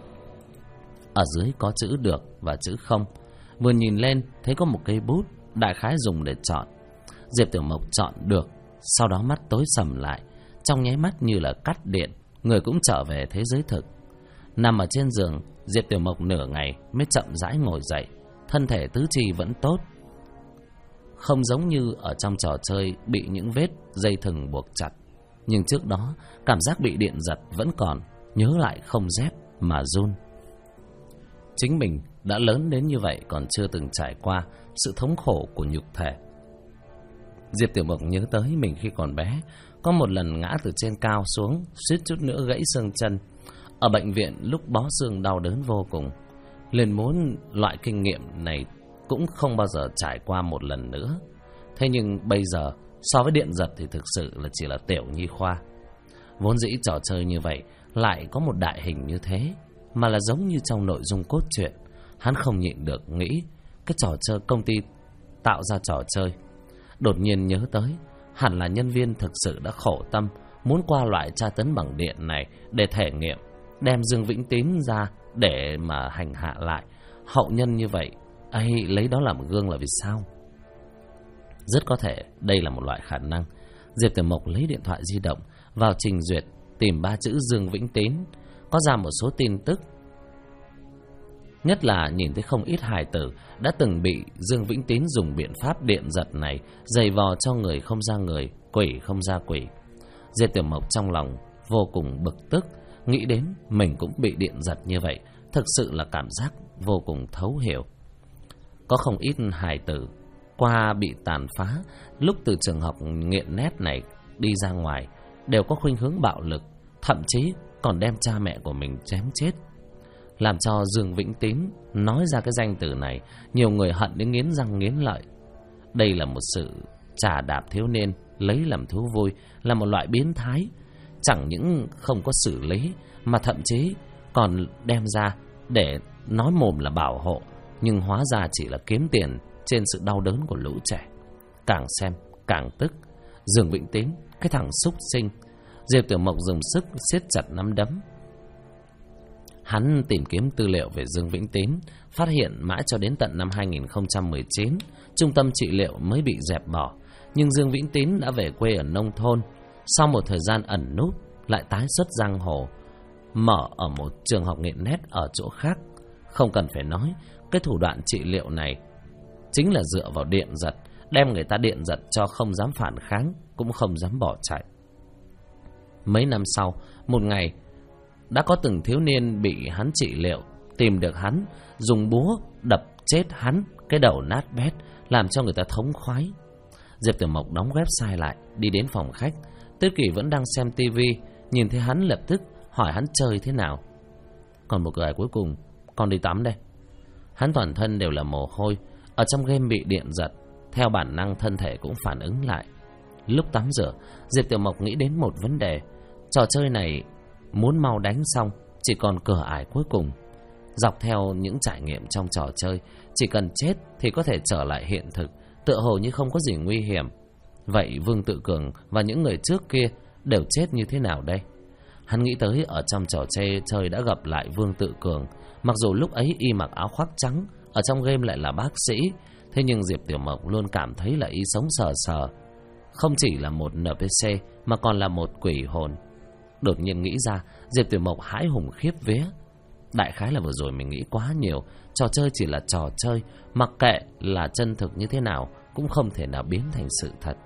Ở dưới có chữ được và chữ không. Vừa nhìn lên thấy có một cây bút, đại khái dùng để chọn. Diệp Tiểu Mộc chọn được, sau đó mắt tối sầm lại. Trong nháy mắt như là cắt điện, người cũng trở về thế giới thực. Nằm ở trên giường, Diệp Tiểu Mộc nửa ngày mới chậm rãi ngồi dậy. Thân thể tứ chi vẫn tốt, không giống như ở trong trò chơi bị những vết dây thừng buộc chặt. Nhưng trước đó cảm giác bị điện giật vẫn còn, nhớ lại không rét mà run. Chính mình đã lớn đến như vậy còn chưa từng trải qua sự thống khổ của nhục thể. Diệp Tiểu Mộc nhớ tới mình khi còn bé, có một lần ngã từ trên cao xuống, suýt chút nữa gãy xương chân. Ở bệnh viện lúc bó xương đau đớn vô cùng, liền muốn loại kinh nghiệm này cũng không bao giờ trải qua một lần nữa. Thế nhưng bây giờ so với điện giật thì thực sự là chỉ là tiểu nhi khoa. Vốn dĩ trò chơi như vậy lại có một đại hình như thế, mà là giống như trong nội dung cốt truyện. Hắn không nhịn được nghĩ cái trò chơi công ty tạo ra trò chơi. Đột nhiên nhớ tới, hẳn là nhân viên thực sự đã khổ tâm muốn qua loại tra tấn bằng điện này để thể nghiệm, đem Dương Vĩnh Tín ra để mà hành hạ lại hậu nhân như vậy. Ấy, lấy đó làm gương là vì sao? Rất có thể đây là một loại khả năng. Diệp Tiểu Mộc lấy điện thoại di động vào trình duyệt, tìm 3 chữ Dương Vĩnh Tín, có ra một số tin tức. Nhất là nhìn thấy không ít hài tử đã từng bị Dương Vĩnh Tín dùng biện pháp điện giật này giày vò cho người không ra người, quỷ không ra quỷ. Diệp Tiểu Mộc trong lòng vô cùng bực tức, nghĩ đến mình cũng bị điện giật như vậy, thực sự là cảm giác vô cùng thấu hiểu. Có không ít hài tử qua bị tàn phá, lúc từ trường học nghiện nét này đi ra ngoài đều có khuynh hướng bạo lực, thậm chí còn đem cha mẹ của mình chém chết. Làm cho Dương Vĩnh Tín nói ra cái danh từ này, nhiều người hận đến nghiến răng nghiến lợi. Đây là một sự trà đạp thiếu niên, lấy làm thú vui, là một loại biến thái. Chẳng những không có xử lý, mà thậm chí còn đem ra để nói mồm là bảo hộ, nhưng hóa ra chỉ là kiếm tiền trên sự đau đớn của lũ trẻ. Càng xem càng tức. Dương Vĩnh Tín, cái thằng súc sinh. Diệp Tiểu Mộc dùng sức siết chặt nắm đấm. Hắn tìm kiếm tư liệu về Dương Vĩnh Tín, phát hiện mãi cho đến tận năm 2019, trung tâm trị liệu mới bị dẹp bỏ. Nhưng Dương Vĩnh Tín đã về quê ở nông thôn. Sau một thời gian ẩn núp, lại tái xuất giang hồ. mở ở một trường học nghiện net ở chỗ khác. Không cần phải nói, cái thủ đoạn trị liệu này chính là dựa vào điện giật, đem người ta điện giật cho không dám phản kháng, cũng không dám bỏ chạy. Mấy năm sau, một ngày, đã có từng thiếu niên bị hắn trị liệu, tìm được hắn, dùng búa đập chết hắn, cái đầu nát bét, làm cho người ta thống khoái. Diệp Tiểu Mộc đóng website lại, đi đến phòng khách. Tuyết Kỳ vẫn đang xem tivi, nhìn thấy hắn lập tức hỏi hắn chơi thế nào. Còn một người cuối cùng, con đi tắm đây. Hắn toàn thân đều là mồ hôi, ở trong game bị điện giật, theo bản năng thân thể cũng phản ứng lại. Lúc tắm rửa, Diệp Tiểu Mộc nghĩ đến một vấn đề. Trò chơi này muốn mau đánh xong, chỉ còn cửa ải cuối cùng. Dọc theo những trải nghiệm trong trò chơi, chỉ cần chết thì có thể trở lại hiện thực, tựa hồ như không có gì nguy hiểm. Vậy Vương Tự Cường và những người trước kia đều chết như thế nào đây? Hắn nghĩ tới ở trong trò chơi đã gặp lại Vương Tự Cường. Mặc dù lúc ấy y mặc áo khoác trắng, ở trong game lại là bác sĩ, thế nhưng Diệp Tiểu Mộc luôn cảm thấy là y sống sờ sờ. Không chỉ là một NPC mà còn là một quỷ hồn. Đột nhiên nghĩ ra, Diệp Tiểu Mộc hãi hùng khiếp vía. Đại khái là vừa rồi mình nghĩ quá nhiều. Trò chơi chỉ là trò chơi, mặc kệ là chân thực như thế nào cũng không thể nào biến thành sự thật.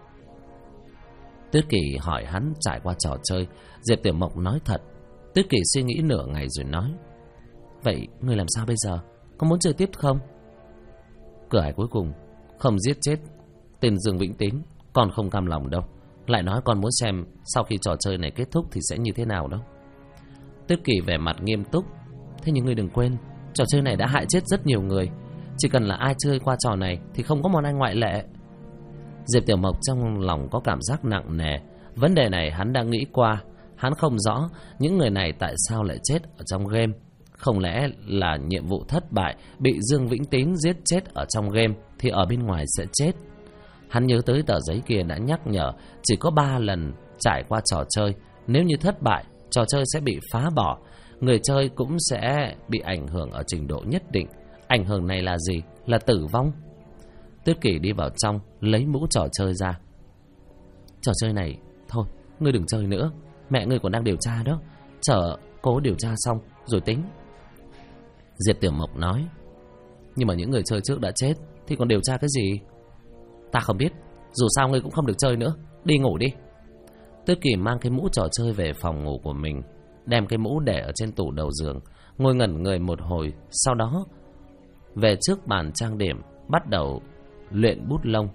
Tuyết Kỳ hỏi hắn trải qua trò chơi. Diệp Tiểu Mộc nói thật. Tuyết Kỳ suy nghĩ nửa ngày rồi nói: vậy ngươi làm sao bây giờ? Có muốn chơi tiếp không? Cửa ải cuối cùng, không giết chết tên Dương Vĩnh Tín, con không cam lòng đâu. Lại nói con muốn xem sau khi trò chơi này kết thúc thì sẽ như thế nào đó. Tuyết Kỳ vẻ mặt nghiêm túc: thế nhưng ngươi đừng quên, trò chơi này đã hại chết rất nhiều người. Chỉ cần là ai chơi qua trò này thì không có một ai ngoại lệ. Diệp Tiểu Mộc trong lòng có cảm giác nặng nề. Vấn đề này hắn đang nghĩ qua. Hắn không rõ những người này tại sao lại chết ở trong game. Không lẽ là nhiệm vụ thất bại, bị Dương Vĩnh Tín giết chết ở trong game thì ở bên ngoài sẽ chết. Hắn nhớ tới tờ giấy kia đã nhắc nhở chỉ có 3 lần trải qua trò chơi. Nếu như thất bại, trò chơi sẽ bị phá bỏ. Người chơi cũng sẽ bị ảnh hưởng ở trình độ nhất định. Ảnh hưởng này là gì? Là tử vong. Tuyết Kỳ đi vào trong, lấy mũ trò chơi ra. Trò chơi này, thôi, ngươi đừng chơi nữa. Mẹ ngươi còn đang điều tra đó. Chờ cố điều tra xong rồi tính. Diệp Tiểu Mộc nói: nhưng mà những người chơi trước đã chết thì còn điều tra cái gì? Ta không biết. Dù sao ngươi cũng không được chơi nữa. Đi ngủ đi. Tuyết Kỳ mang cái mũ trò chơi về phòng ngủ của mình, đem cái mũ để ở trên tủ đầu giường, ngồi ngẩn người một hồi. Sau đó về trước bàn trang điểm, bắt đầu luyện bút lông.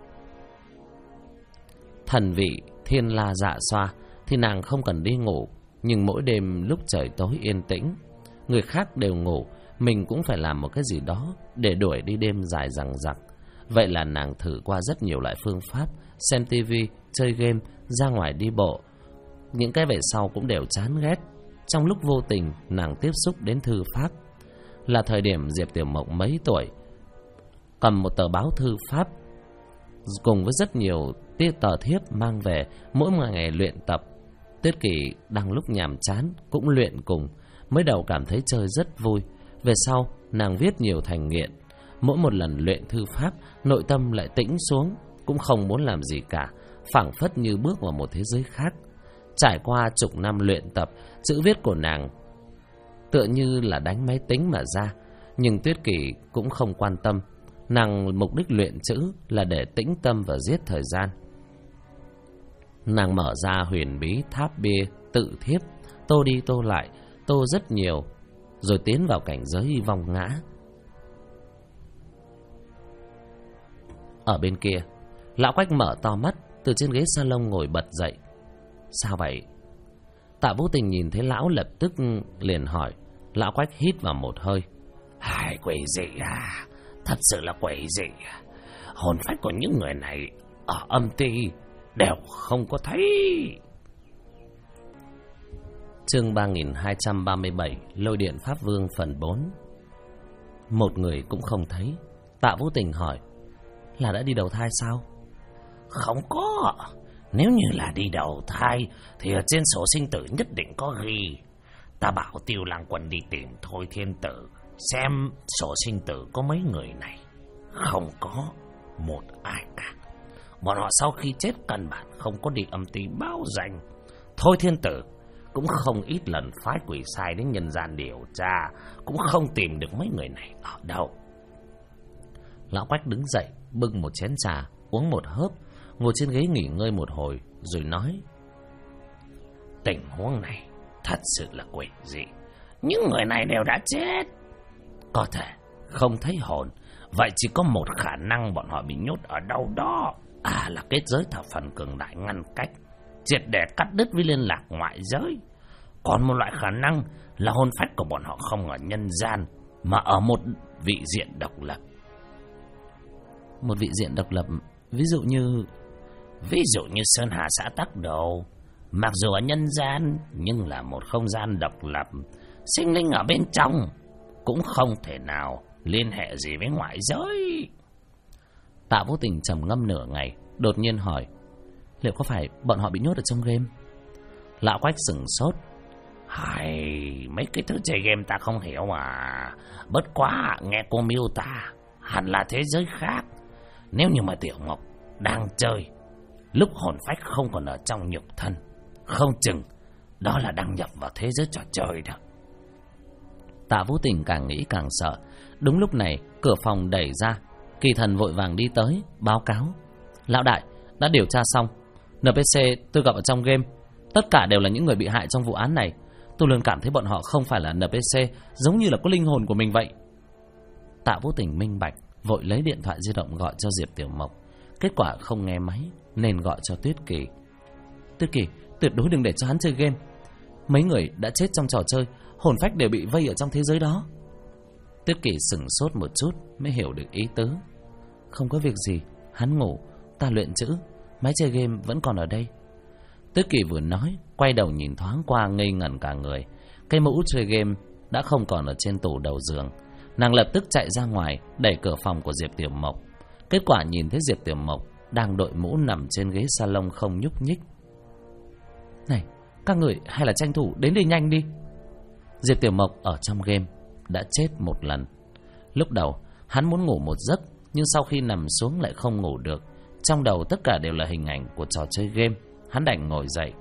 Thần vị thiên la dạ xoa thì nàng không cần đi ngủ. Nhưng mỗi đêm lúc trời tối yên tĩnh, người khác đều ngủ, mình cũng phải làm một cái gì đó để đuổi đi đêm dài dằng dặc. Vậy là nàng thử qua rất nhiều loại phương pháp: xem tivi, chơi game, ra ngoài đi bộ. Những cái về sau cũng đều chán ghét. Trong lúc vô tình nàng tiếp xúc đến thư pháp. Là thời điểm Diệp Tiểu Mộc mấy tuổi, cầm một tờ báo thư pháp cùng với rất nhiều tờ thiếp mang về, mỗi ngày luyện tập. Tuyết Kỳ đang lúc nhàm chán cũng luyện cùng. Mới đầu cảm thấy chơi rất vui, về sau nàng viết nhiều thành nghiện. Mỗi một lần luyện thư pháp, nội tâm lại tĩnh xuống, cũng không muốn làm gì cả, phảng phất như bước vào một thế giới khác. Trải qua chục năm luyện tập, chữ viết của nàng tựa như là đánh máy tính mà ra. Nhưng Tuyết Kỳ cũng không quan tâm. Nàng mục đích luyện chữ là để tĩnh tâm và giết thời gian. Nàng mở ra huyền bí tháp bia tự thiếp, tô đi tô lại, tô rất nhiều, rồi tiến vào cảnh giới vòng ngã. Ở bên kia, lão Quách mở to mắt, từ trên ghế salon ngồi bật dậy. Sao vậy? Tạ Vũ Tình nhìn thấy lão lập tức liền hỏi. Lão Quách hít vào một hơi. Hai quỷ dị à? Thật sự là quỷ dị. Hồn phách của những người này ở âm ty đều không có thấy. Chương 3237, Lôi điện Pháp Vương phần 4. Một người cũng không thấy. Tạ Vũ Tình hỏi. Là đã đi đầu thai sao? Không có. Nếu như là đi đầu thai thì ở trên sổ sinh tử nhất định có ghi. Ta bảo Tiêu Lang Quân đi tìm Thôi Thiên Tử, xem sổ sinh tử có mấy người này. Không có một ai cả. Bọn họ sau khi chết căn bản không có đi âm ty báo danh. Thôi Thiên Tử cũng không ít lần phái quỷ sai đến nhân gian điều tra, cũng không tìm được mấy người này ở đâu. Lão Quách đứng dậy, bưng một chén trà, uống một hớp, ngồi trên ghế nghỉ ngơi một hồi, rồi nói: Tình huống này thật sự là quỷ dị. Những người này đều đã chết. Có thể không thấy hồn. Vậy chỉ có một khả năng bọn họ bị nhốt ở đâu đó. Là kết giới thập phần cường đại ngăn cách, triệt để cắt đứt với liên lạc ngoại giới. Còn một loại khả năng là hồn phách của bọn họ không ở nhân gian, mà ở một vị diện độc lập. Một vị diện độc lập, ví dụ như Sơn Hà xã Tắc Đồ. Mặc dù ở nhân gian, nhưng là một không gian độc lập. Sinh linh ở bên trong cũng không thể nào liên hệ gì với ngoại giới. Tạ Vô Tình trầm ngâm nửa ngày, đột nhiên hỏi: liệu có phải bọn họ bị nhốt ở trong game? Lão Quách sửng sốt: mấy cái thứ chơi game ta không hiểu mà. Bất quá nghe cô miêu tả hẳn là thế giới khác. Nếu như mà Tiểu Ngọc đang chơi, lúc hồn phách không còn ở trong nhục thân, không chừng đó là đăng nhập vào thế giới trò chơi đó. Tạ Vô Tình càng nghĩ càng sợ. Đúng lúc này cửa phòng đẩy ra, Kỳ Thần vội vàng đi tới báo cáo: lão đại, đã điều tra xong, NPC tôi gặp ở trong game tất cả đều là những người bị hại trong vụ án này. Tôi luôn cảm thấy bọn họ không phải là NPC, giống như là có linh hồn của mình vậy. Tạ Vô Tình minh bạch, vội lấy điện thoại di động gọi cho Diệp Tiểu Mộc. Kết quả không nghe máy nên gọi cho Tuyết Kỳ. Tuyết Kỳ, tuyệt đối đừng để cho hắn chơi game. Mấy người đã chết trong trò chơi, hồn phách đều bị vây ở trong thế giới đó. Tuyết Kỳ sửng sốt một chút mới hiểu được ý tứ. Không có việc gì, hắn ngủ, ta luyện chữ, máy chơi game vẫn còn ở đây. Tuyết Kỳ vừa nói, quay đầu nhìn thoáng qua ngây ngẩn cả người. Cây mũ chơi game đã không còn ở trên tủ đầu giường. Nàng lập tức chạy ra ngoài, đẩy cửa phòng của Diệp Tiểu Mộc. Kết quả nhìn thấy Diệp Tiểu Mộc đang đội mũ nằm trên ghế salon không nhúc nhích. Này, các người hay là tranh thủ đến đây nhanh đi. Diệp Tiểu Mộc ở trong game đã chết một lần. Lúc đầu hắn muốn ngủ một giấc, nhưng sau khi nằm xuống lại không ngủ được. Trong đầu tất cả đều là hình ảnh của trò chơi game. Hắn đành ngồi dậy.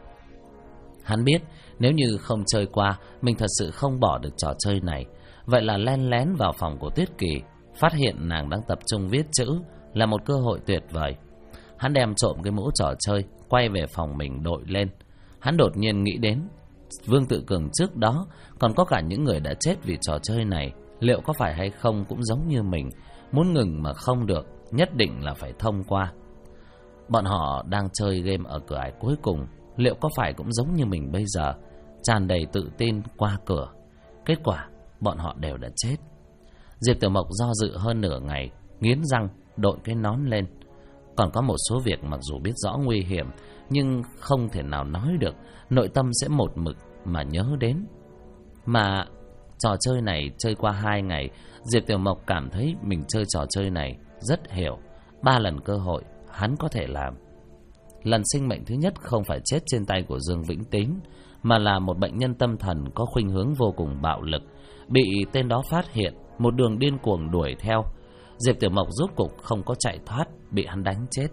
Hắn biết nếu như không chơi qua, mình thật sự không bỏ được trò chơi này. Vậy là len lén vào phòng của Tuyết Kỳ, phát hiện nàng đang tập trung viết chữ là một cơ hội tuyệt vời. Hắn đem trộm cái mũ trò chơi, quay về phòng mình đội lên. Hắn đột nhiên nghĩ đến Vương Tự Cường trước đó còn có cả những người đã chết vì trò chơi này. Liệu có phải hay không cũng giống như mình, muốn ngừng mà không được, nhất định là phải thông qua. Bọn họ đang chơi game ở cửa ải cuối cùng, liệu có phải cũng giống như mình bây giờ, tràn đầy tự tin qua cửa. Kết quả bọn họ đều đã chết. Diệp Tiểu Mộc do dự hơn nửa ngày, nghiến răng đội cái nón lên. Còn có một số việc mặc dù biết rõ nguy hiểm, nhưng không thể nào nói được, nội tâm sẽ một mực mà nhớ đến. Mà trò chơi này chơi qua 2 ngày, Diệp Tiểu Mộc cảm thấy mình chơi trò chơi này rất hiểu. 3 lần cơ hội hắn có thể làm. Lần sinh mệnh thứ nhất không phải chết trên tay của Dương Vĩnh Tín, mà là một bệnh nhân tâm thần có khuynh hướng vô cùng bạo lực, bị tên đó phát hiện, một đường điên cuồng đuổi theo. Diệp Tiểu Mộc rốt cục không có chạy thoát, bị hắn đánh chết.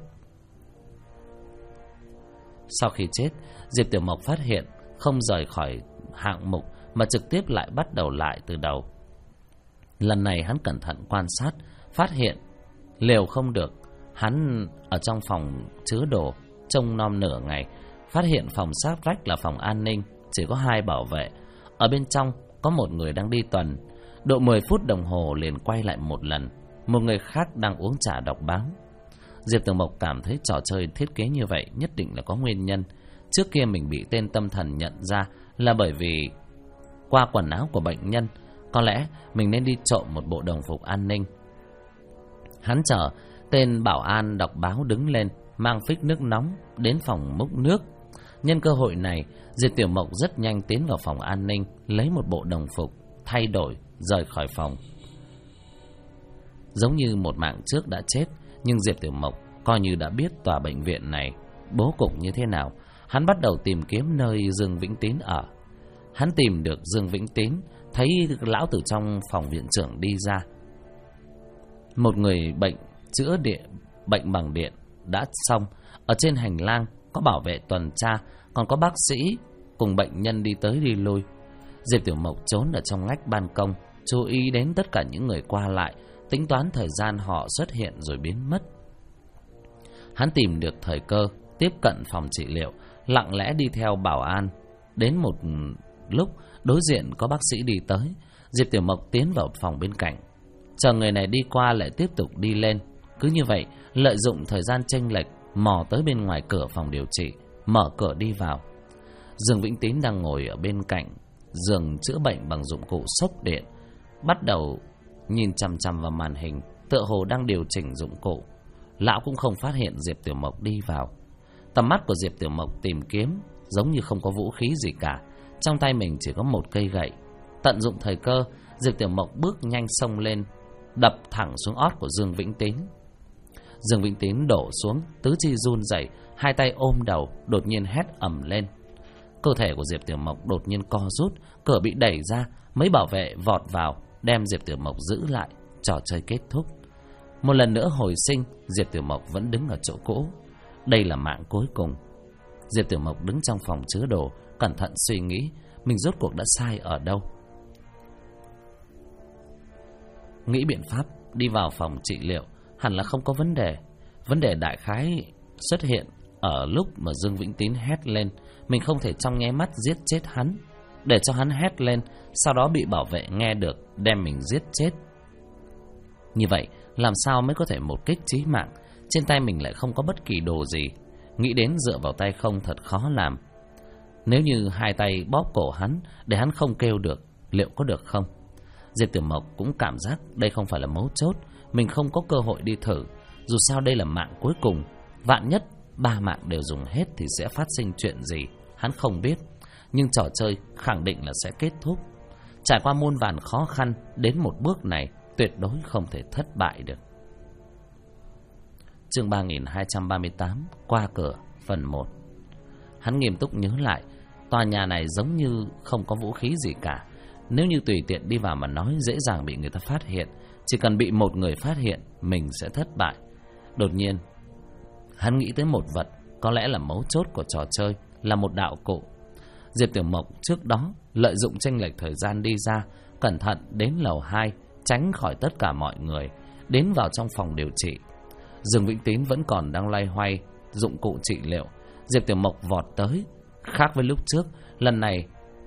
Sau khi chết, Diệp Tiểu Mộc phát hiện không rời khỏi hạng mục mà trực tiếp lại bắt đầu lại từ đầu. Lần này hắn cẩn thận quan sát, phát hiện liều không được. Hắn ở trong phòng chứa đồ trông nom nửa ngày, phát hiện phòng sát vách là phòng an ninh, chỉ có 2 bảo vệ. Ở bên trong có một người đang đi tuần. Độ 10 phút đồng hồ liền quay lại một lần. Một người khác đang uống trà đọc báo. Diệp Tiểu Mộc cảm thấy trò chơi thiết kế như vậy nhất định là có nguyên nhân. Trước kia mình bị tên tâm thần nhận ra là bởi vì qua quần áo của bệnh nhân. Có lẽ mình nên đi trộm một bộ đồng phục an ninh. Hắn chờ tên bảo an đọc báo đứng lên, mang phích nước nóng đến phòng múc nước. Nhân cơ hội này, Diệp Tiểu Mộc rất nhanh tiến vào phòng an ninh, lấy một bộ đồng phục, thay đổi, rời khỏi phòng. Giống như một mạng trước đã chết, nhưng Diệp Tiểu Mộc coi như đã biết tòa bệnh viện này bố cục như thế nào. Hắn bắt đầu tìm kiếm nơi Dương Vĩnh Tín ở. Hắn tìm được Dương Vĩnh Tín, thấy lão từ trong phòng viện trưởng đi ra. Một người bệnh chữa bệnh bằng điện đã xong. Ở trên hành lang có bảo vệ tuần tra, còn có bác sĩ cùng bệnh nhân đi tới đi lui. Diệp Tiểu Mộc trốn ở trong ngách ban công, chú ý đến tất cả những người qua lại, tính toán thời gian họ xuất hiện rồi biến mất. Hắn tìm được thời cơ, tiếp cận phòng trị liệu, lặng lẽ đi theo bảo an. Đến một lúc, đối diện có bác sĩ đi tới. Diệp Tiểu Mộc tiến vào phòng bên cạnh, chờ người này đi qua lại tiếp tục đi lên. Cứ như vậy, lợi dụng thời gian chênh lệch, mò tới bên ngoài cửa phòng điều trị, mở cửa đi vào. Dương Vĩnh Tín đang ngồi ở bên cạnh giường chữa bệnh bằng dụng cụ xốc điện, bắt đầu nhìn chằm chằm vào màn hình, tựa hồ đang điều chỉnh dụng cụ. Lão cũng không phát hiện Diệp Tiểu Mộc đi vào. Tầm mắt của Diệp Tiểu Mộc tìm kiếm giống như không có vũ khí gì cả, trong tay mình chỉ có một cây gậy. Tận dụng thời cơ, Diệp Tiểu Mộc bước nhanh xông lên, đập thẳng xuống ót của Dương Vĩnh Tín. Dương Vĩnh Tín đổ xuống, tứ chi run rẩy, hai tay ôm đầu, đột nhiên hét ầm lên. Cơ thể của Diệp Tiểu Mộc đột nhiên co rút, cửa bị đẩy ra, mấy bảo vệ vọt vào, đem Diệp Tiểu Mộc giữ lại. Trò chơi kết thúc. Một lần nữa hồi sinh, Diệp Tiểu Mộc vẫn đứng ở chỗ cũ. Đây là mạng cuối cùng. Diệp Tiểu Mộc đứng trong phòng chứa đồ, cẩn thận suy nghĩ mình rốt cuộc đã sai ở đâu. Nghĩ biện pháp đi vào phòng trị liệu hẳn là không có vấn đề. Vấn đề đại khái xuất hiện ở lúc mà Dương Vĩnh Tín hét lên. Mình không thể trong nháy mắt giết chết hắn, để cho hắn hét lên, sau đó bị bảo vệ nghe được, đem mình giết chết. Như vậy làm sao mới có thể một kích chí mạng? Trên tay mình lại không có bất kỳ đồ gì. Nghĩ đến dựa vào tay không thật khó làm. Nếu như hai tay bóp cổ hắn để hắn không kêu được, liệu có được không? Diệp Tiểu Mộc cũng cảm giác đây không phải là mấu chốt. Mình không có cơ hội đi thử. Dù sao đây là mạng cuối cùng. Vạn nhất 3 mạng đều dùng hết thì sẽ phát sinh chuyện gì hắn không biết. Nhưng trò chơi khẳng định là sẽ kết thúc. Trải qua muôn vàn khó khăn, đến một bước này tuyệt đối không thể thất bại được. Chương 3238, qua cửa, phần 1. Hắn nghiêm túc nhớ lại, tòa nhà này giống như không có vũ khí gì cả. Nếu như tùy tiện đi vào mà nói, dễ dàng bị người ta phát hiện. Chỉ cần bị một người phát hiện, mình sẽ thất bại. Đột nhiên, hắn nghĩ tới một vật có lẽ là mấu chốt của trò chơi, là một đạo cụ. Diệp Tiểu Mộc trước đó lợi dụng chênh lệch thời gian đi ra, cẩn thận đến lầu 2, tránh khỏi tất cả mọi người, đến vào trong phòng điều trị. Dương Vĩnh Tín vẫn còn đang loay hoay dụng cụ trị liệu. Diệp Tiểu Mộc vọt tới. Khác với lúc trước, lần này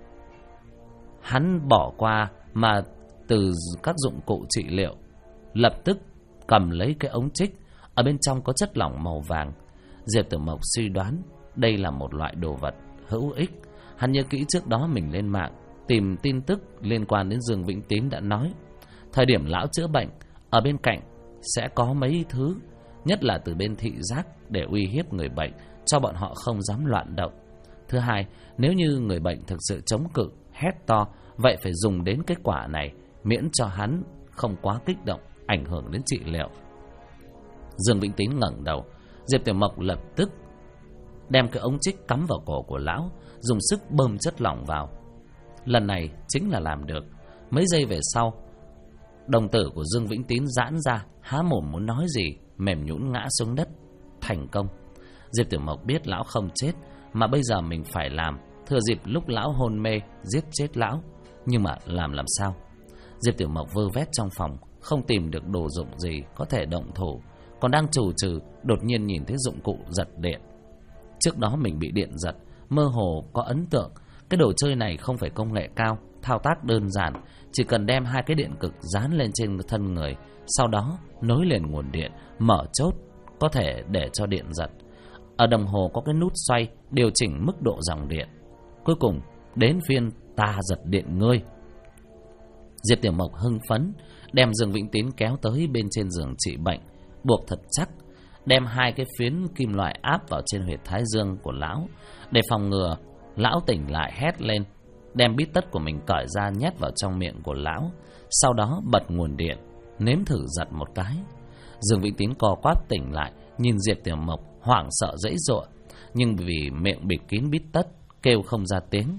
hắn bỏ qua mà từ các dụng cụ trị liệu, lập tức cầm lấy cái ống trích, ở bên trong có chất lỏng màu vàng. Diệp Tiểu Mộc suy đoán đây là một loại đồ vật hữu ích. Hắn nhớ kỹ trước đó mình lên mạng tìm tin tức liên quan đến Dương Vĩnh Tín đã nói, thời điểm lão chữa bệnh, ở bên cạnh sẽ có mấy thứ, nhất là từ bên thị giác, để uy hiếp người bệnh, cho bọn họ không dám loạn động. Thứ hai, nếu như người bệnh thực sự chống cự, hét to, vậy phải dùng đến kết quả này, miễn cho hắn không quá kích động, ảnh hưởng đến trị liệu. Dương Vĩnh Tín ngẩng đầu. Diệp Tiểu Mộc lập tức đem cái ống trích cắm vào cổ của lão, dùng sức bơm chất lỏng vào. Lần này chính là làm được. Mấy giây về sau, đồng tử của Dương Vĩnh Tín giãn ra, há mồm muốn nói gì, mềm nhũn ngã xuống đất. Thành công. Diệp Tiểu Mộc biết lão không chết, mà bây giờ mình phải làm, thừa dịp lúc lão hôn mê giết chết lão. Nhưng mà làm sao? Diệp Tiểu Mộc vơ vét trong phòng, không tìm được đồ dụng gì có thể động thủ, còn đang chù chừ, đột nhiên nhìn thấy dụng cụ giật điện. Trước đó mình bị điện giật, mơ hồ có ấn tượng cái đồ chơi này không phải công nghệ cao, thao tác đơn giản, chỉ cần đem hai cái điện cực dán lên trên thân người, sau đó nối liền nguồn điện, mở chốt, có thể để cho điện giật. Ở đồng hồ có cái nút xoay điều chỉnh mức độ dòng điện. Cuối cùng đến phiên ta giật điện ngươi. Diệp Tiểu Mộc hưng phấn đem Dương Vĩnh Tín kéo tới bên trên giường trị bệnh, buộc thật chắc, đem hai cái phiến kim loại áp vào trên huyệt thái dương của lão, để phòng ngừa lão tỉnh lại hét lên. Đem bít tất của mình cởi ra nhét vào trong miệng của lão, sau đó bật nguồn điện, nếm thử giật một cái. Dương Vĩnh Tín co quắp tỉnh lại, nhìn Diệp Tiểu Mộc hoảng sợ dãy dụa, nhưng vì miệng bịt kín bít tất, kêu không ra tiếng.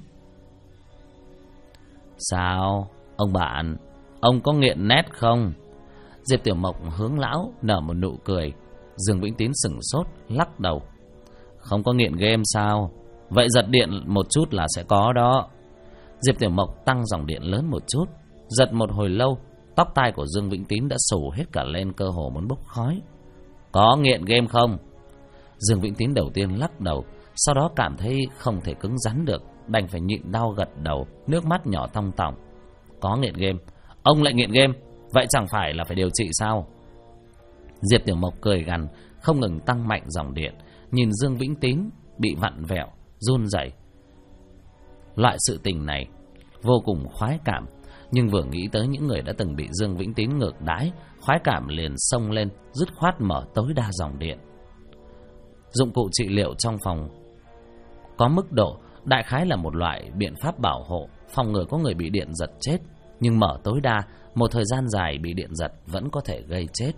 Sao, ông bạn, ông có nghiện nét không? Diệp Tiểu Mộc hướng lão nở một nụ cười. Dương Vĩnh Tín sửng sốt, lắc đầu. Không có nghiện game sao? Vậy giật điện một chút là sẽ có đó. Diệp Tiểu Mộc tăng dòng điện lớn một chút. Giật một hồi lâu, tóc tai của Dương Vĩnh Tín đã xù hết cả lên, cơ hồ muốn bốc khói. Có nghiện game không? Dương Vĩnh Tín đầu tiên lắc đầu, sau đó cảm thấy không thể cứng rắn được, đành phải nhịn đau gật đầu, nước mắt nhỏ tong tỏng. Có nghiện game? Ông lại nghiện game? Vậy chẳng phải là phải điều trị sao? Diệp Tiểu Mộc cười gằn, không ngừng tăng mạnh dòng điện, nhìn Dương Vĩnh Tín bị vặn vẹo, run rẩy. Loại sự tình này vô cùng khoái cảm, nhưng vừa nghĩ tới những người đã từng bị Dương Vĩnh Tín ngược đãi, khoái cảm liền xông lên, dứt khoát mở tối đa dòng điện. Dụng cụ trị liệu trong phòng có mức độ, đại khái là một loại biện pháp bảo hộ, phòng ngừa có người bị điện giật chết, nhưng mở tối đa, một thời gian dài bị điện giật vẫn có thể gây chết.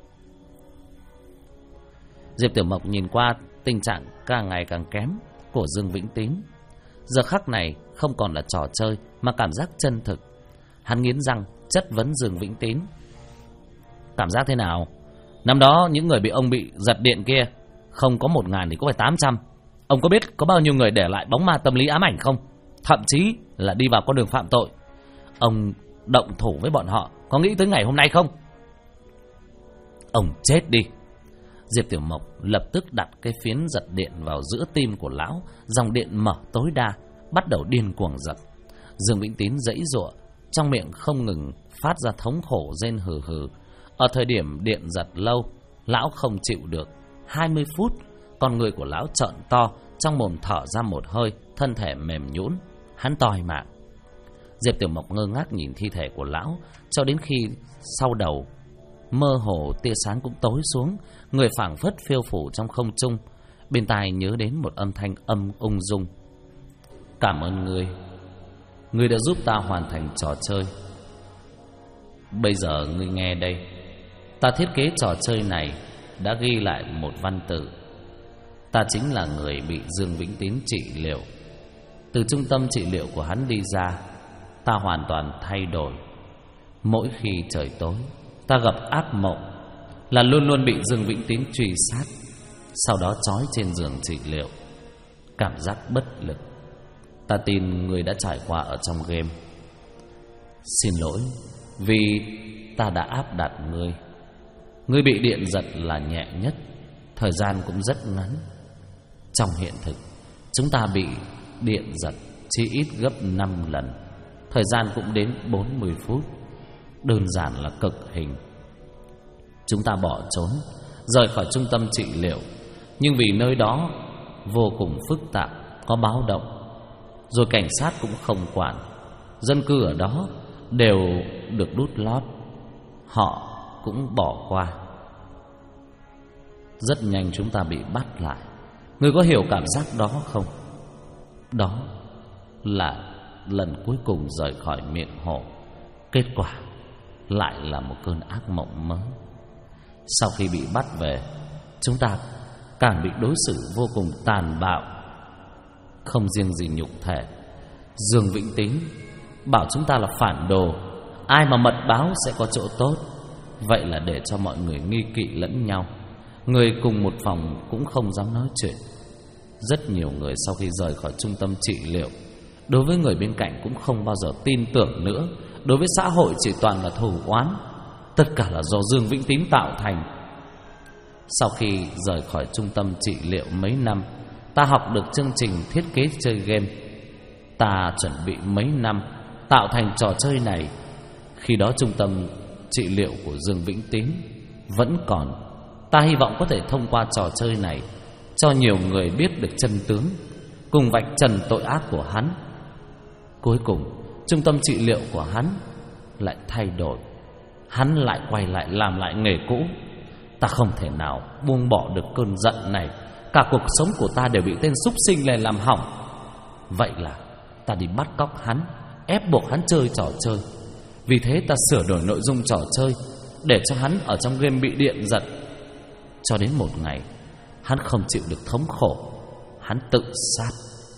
Diệp Tiểu Mộc nhìn qua tình trạng càng ngày càng kém của Dương Vĩnh Tín. Giờ khắc này không còn là trò chơi mà cảm giác chân thực. Hắn nghiến răng chất vấn Dương Vĩnh Tín. Cảm giác thế nào? Năm đó những người bị ông bị giật điện kia, không có 1.000 thì có phải 800. Ông có biết có bao nhiêu người để lại bóng ma tâm lý ám ảnh không? Thậm chí là đi vào con đường phạm tội. Ông động thủ với bọn họ, có nghĩ tới ngày hôm nay không? Ông chết đi. Diệp Tiểu Mộc lập tức đặt cái phiến giật điện vào giữa tim của lão, dòng điện mở tối đa, bắt đầu điên cuồng giật. Dương Vĩnh Tín giãy giụa, trong miệng không ngừng phát ra thống khổ rên hừ hừ. Ở thời điểm điện giật lâu, lão không chịu được. 20 phút, con người của lão trợn to, trong mồm thở ra một hơi, thân thể mềm nhũn, hắn toi mạng. Diệp Tiểu Mộc ngơ ngác nhìn thi thể của lão, cho đến khi sau đầu mơ hồ tia sáng cũng tối xuống, người phảng phất phiêu phù trong không trung. Bên tai nhớ đến một âm thanh ung dung. Cảm ơn ngươi đã giúp ta hoàn thành trò chơi. Bây giờ ngươi nghe đây, ta thiết kế trò chơi này đã ghi lại một văn tự. Ta chính là người bị Dương Vĩnh Tín trị liệu. Từ trung tâm trị liệu của hắn đi ra, ta hoàn toàn thay đổi. Mỗi khi trời tối, ta gặp ác mộng là luôn luôn bị Dương Vĩnh Tín truy sát, sau đó trói trên giường trị liệu. Cảm giác bất lực, ta tin ngươi đã trải qua ở trong game. Xin lỗi vì ta đã áp đặt ngươi. Ngươi bị điện giật là nhẹ nhất, thời gian cũng rất ngắn. Trong hiện thực, chúng ta bị điện giật chỉ ít gấp 5 lần, thời gian cũng đến 40 phút. Đơn giản là cực hình. Chúng ta bỏ trốn, rời khỏi trung tâm trị liệu, nhưng vì nơi đó vô cùng phức tạp, có báo động, rồi cảnh sát cũng không quản. Dân cư ở đó đều được đút lót, họ cũng bỏ qua. Rất nhanh chúng ta bị bắt lại. Ngươi có hiểu cảm giác đó không? Đó là lần cuối cùng rời khỏi miệng hổ. Kết quả lại là một cơn ác mộng mới. Sau khi bị bắt về, chúng ta càng bị đối xử vô cùng tàn bạo. Không riêng gì nhục thể, Dương Vĩnh Tín bảo chúng ta là phản đồ, ai mà mật báo sẽ có chỗ tốt. Vậy là để cho mọi người nghi kỵ lẫn nhau. Người cùng một phòng cũng không dám nói chuyện. Rất nhiều người sau khi rời khỏi trung tâm trị liệu, đối với người bên cạnh cũng không bao giờ tin tưởng nữa. Đối với xã hội chỉ toàn là thù oán. Tất cả là do Dương Vĩnh Tín tạo thành. Sau khi rời khỏi trung tâm trị liệu mấy năm, ta học được chương trình thiết kế chơi game. Ta chuẩn bị mấy năm tạo thành trò chơi này. Khi đó trung tâm trị liệu của Dương Vĩnh Tín vẫn còn. Ta hy vọng có thể thông qua trò chơi này cho nhiều người biết được chân tướng, cùng vạch trần tội ác của hắn. Cuối cùng trung tâm trị liệu của hắn lại thay đổi. Hắn lại quay lại làm lại nghề cũ. Ta không thể nào buông bỏ được cơn giận này. Cả cuộc sống của ta đều bị tên súc sinh này làm hỏng. Vậy là ta đi bắt cóc hắn, ép buộc hắn chơi trò chơi. Vì thế ta sửa đổi nội dung trò chơi để cho hắn ở trong game bị điện giật. Cho đến một ngày, hắn không chịu được thống khổ, hắn tự sát.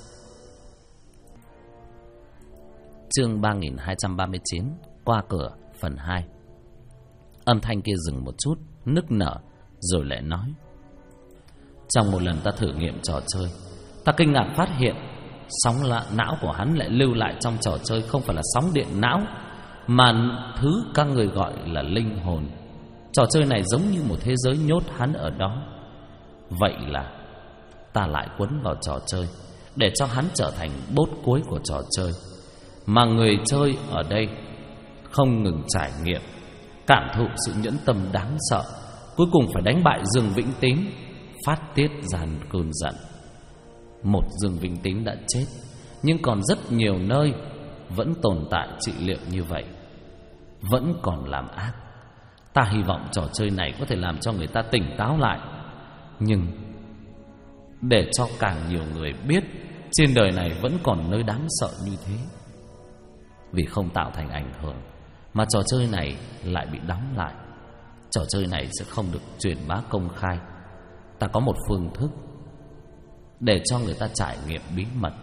Chương 3239, qua cửa, phần 2. Âm thanh kia dừng một chút, nức nở, rồi lại nói. Trong một lần ta thử nghiệm trò chơi, Ta kinh ngạc phát hiện sóng não của hắn lại lưu lại trong trò chơi không phải là sóng điện não, mà thứ các người gọi là linh hồn. Trò chơi này giống như một thế giới nhốt hắn ở đó. Vậy là ta lại quấn vào trò chơi để cho hắn trở thành bốt cuối của trò chơi, mà người chơi ở đây không ngừng trải nghiệm, cảm thụ sự nhẫn tâm đáng sợ, cuối cùng phải đánh bại Dương Vĩnh Tín, phát tiết dàn cơn giận. Một Dương Vĩnh Tín đã chết, nhưng còn rất nhiều nơi vẫn tồn tại trị liệu như vậy, vẫn còn làm ác. Ta hy vọng trò chơi này có thể làm cho người ta tỉnh táo lại, nhưng để cho càng nhiều người biết trên đời này vẫn còn nơi đáng sợ như thế. Vì không tạo thành ảnh hưởng mà trò chơi này lại bị đóng lại. Trò chơi này sẽ không được truyền bá công khai. Ta có một phương thức để cho người ta trải nghiệm bí mật.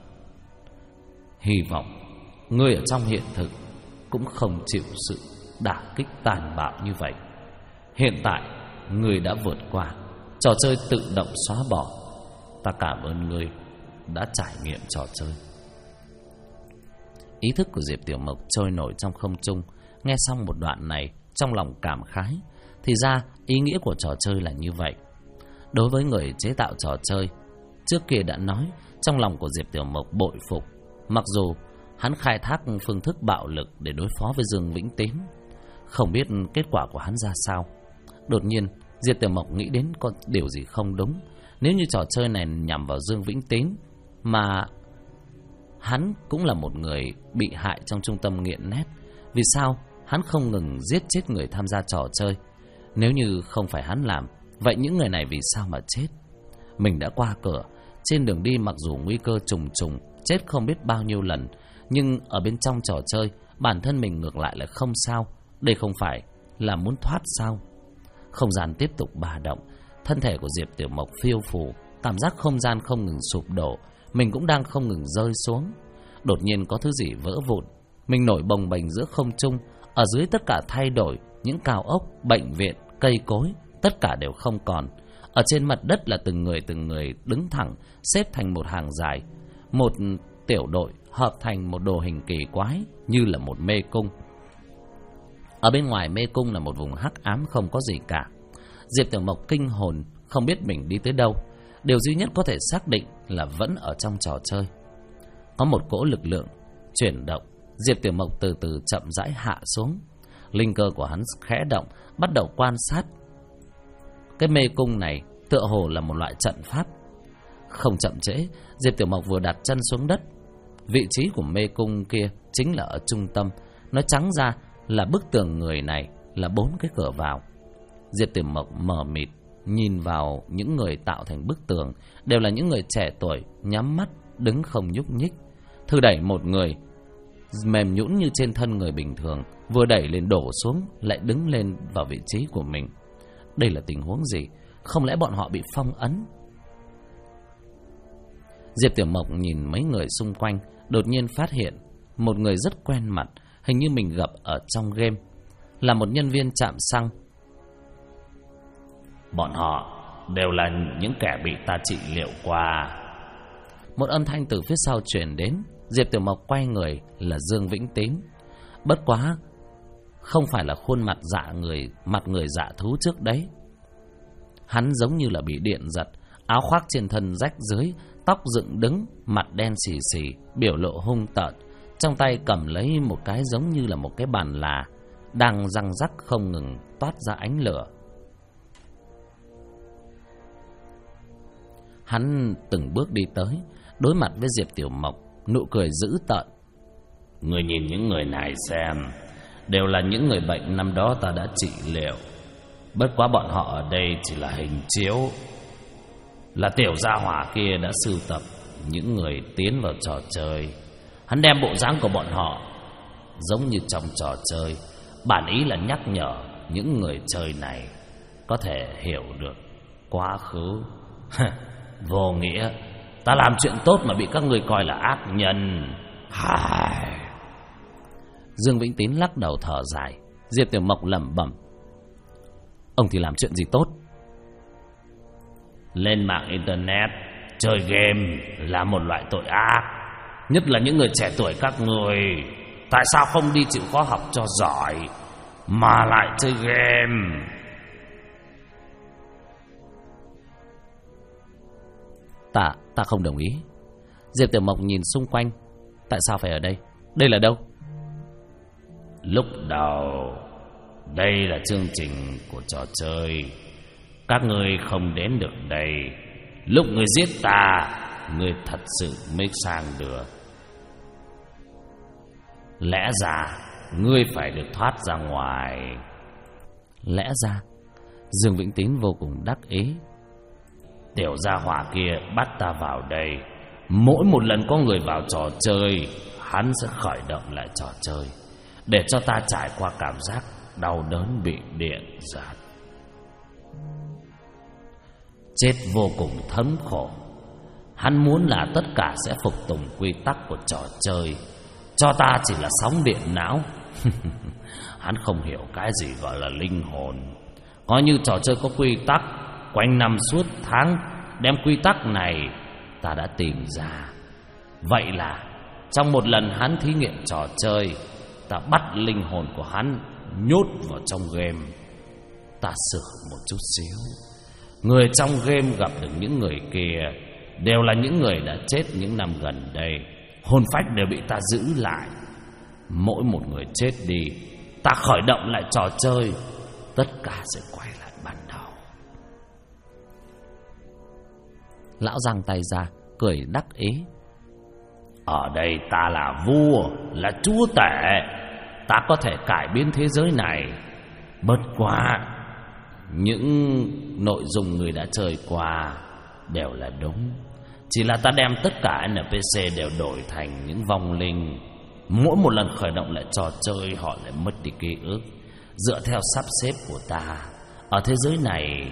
Hy vọng người ở trong hiện thực cũng không chịu sự đả kích tàn bạo như vậy. Hiện tại người đã vượt qua, trò chơi tự động xóa bỏ. Ta cảm ơn người đã trải nghiệm trò chơi. Ý thức của Diệp Tiểu Mộc trôi nổi trong không trung. Nghe xong một đoạn này, trong lòng cảm khái. Thì ra ý nghĩa của trò chơi là như vậy. Đối với người chế tạo trò chơi, trước kia đã nói, trong lòng của Diệp Tiểu Mộc bội phục. Mặc dù hắn khai thác phương thức bạo lực để đối phó với Dương Vĩnh Tín, không biết kết quả của hắn ra sao. Đột nhiên Diệp Tiểu Mộc nghĩ đến có điều gì không đúng. Nếu như trò chơi này nhằm vào Dương Vĩnh Tín, mà hắn cũng là một người bị hại trong trung tâm nghiện net, vì sao hắn không ngừng giết chết người tham gia trò chơi? Nếu như không phải hắn làm, vậy những người này vì sao mà chết? Mình đã qua cửa, trên đường đi mặc dù nguy cơ trùng trùng, chết không biết bao nhiêu lần, nhưng ở bên trong trò chơi, bản thân mình ngược lại là không sao. Đây không phải là muốn thoát sao? Không gian tiếp tục bà động, thân thể của Diệp Tiểu Mộc phiêu phù, cảm giác không gian không ngừng sụp đổ, mình cũng đang không ngừng rơi xuống. Đột nhiên có thứ gì vỡ vụn, mình nổi bồng bềnh giữa không trung. Ở dưới tất cả thay đổi, những cao ốc, bệnh viện, cây cối, tất cả đều không còn. Ở trên mặt đất là từng người đứng thẳng, xếp thành một hàng dài. Một tiểu đội hợp thành một đồ hình kỳ quái, như là một mê cung. Ở bên ngoài mê cung là một vùng hắc ám không có gì cả. Diệp Tiểu Mộc kinh hồn, không biết mình đi tới đâu. Điều duy nhất có thể xác định là vẫn ở trong trò chơi. Có một cỗ lực lượng chuyển động. Diệp Tiểu Mộc từ từ chậm rãi hạ xuống. Linh cơ của hắn khẽ động, bắt đầu quan sát. Cái mê cung này tựa hồ là một loại trận pháp. Không chậm trễ, Diệp Tiểu Mộc vừa đặt chân xuống đất. Vị trí của mê cung kia chính là ở trung tâm. Nói trắng ra là bức tường người này là 4 cái cửa vào. Diệp Tiểu Mộc mờ mịt nhìn vào những người tạo thành bức tường, đều là những người trẻ tuổi, nhắm mắt, đứng không nhúc nhích. Thử đẩy một người mềm nhũn như trên thân người bình thường, vừa đẩy lên đổ xuống, lại đứng lên vào vị trí của mình. Đây là tình huống gì? Không lẽ bọn họ bị phong ấn? Diệp Tiểu Mộc nhìn mấy người xung quanh, đột nhiên phát hiện một người rất quen mặt, hình như mình gặp ở trong game, là một nhân viên trạm xăng. Bọn họ đều là những kẻ bị ta trị liệu qua. Một âm thanh từ phía sau truyền đến. Diệp Tiểu Mộc quay người là Dương Vĩnh Tín. Bất quá không phải là khuôn mặt người dạ thú trước đấy. Hắn giống như là bị điện giật, áo khoác trên thân rách dưới, tóc dựng đứng, mặt đen xì xì, biểu lộ hung tợn, trong tay cầm lấy một cái giống như là một cái bàn là, đang răng rắc không ngừng toát ra ánh lửa. Hắn từng bước đi tới, đối mặt với Diệp Tiểu Mộc, nụ cười dữ tợn. Người nhìn những người này xem, đều là những người bệnh năm đó ta đã trị liệu. Bất quá bọn họ ở đây chỉ là hình chiếu, là tiểu gia hỏa kia đã sưu tập những người tiến vào trò chơi. Hắn đem bộ dáng của bọn họ giống như trong trò chơi, bản ý là nhắc nhở những người chơi này có thể hiểu được quá khứ. Vô nghĩa, ta làm chuyện tốt mà bị các người coi là ác nhân. Dương Vĩnh Tín lắc đầu thở dài. Diệp Tiểu Mộc lẩm bẩm, ông thì làm chuyện gì tốt? Lên mạng internet Chơi game là một loại tội ác, nhất là những người trẻ tuổi các người. Tại sao không đi chịu khó học cho giỏi mà lại chơi game? Ta không đồng ý. Diệp Tiểu Mộc nhìn xung quanh. Tại sao phải ở đây? Đây là đâu? Lúc đầu đây là chương trình của trò chơi, các ngươi không đến được đây. Lúc ngươi giết ta, ngươi thật sự mới sang được. Lẽ ra ngươi phải được thoát ra ngoài. Lẽ ra? Dương Vĩnh Tín vô cùng đắc ý. Tiểu gia hỏa kia bắt ta vào đây. Mỗi một lần có người vào trò chơi, hắn sẽ khởi động lại trò chơi, để cho ta trải qua cảm giác đau đớn bị điện giật. Chết vô cùng thấm khổ. Hắn muốn là tất cả sẽ phục tùng quy tắc của trò chơi, cho ta chỉ là sóng điện não. Hắn không hiểu cái gì gọi là linh hồn. Coi như trò chơi có quy tắc, quanh năm suốt tháng đem quy tắc này ta đã tìm ra. Vậy là trong một lần hắn thí nghiệm trò chơi, ta bắt linh hồn của hắn nhốt vào trong game. Ta sửa một chút xíu. Người trong game gặp được những người kia đều là những người đã chết những năm gần đây. Hồn phách đều bị ta giữ lại. Mỗi một người chết đi, ta khởi động lại trò chơi, tất cả sẽ quay lại ban đầu. Lão giang tay ra, cười đắc ý. Ở đây ta là vua, là chúa tể. Ta có thể cải biến thế giới này. Bất quá những nội dung người đã chơi qua đều là đúng. Chỉ là ta đem tất cả NPC đều đổi thành những vong linh. Mỗi một lần khởi động lại trò chơi, họ lại mất đi ký ức. Dựa theo sắp xếp của ta, ở thế giới này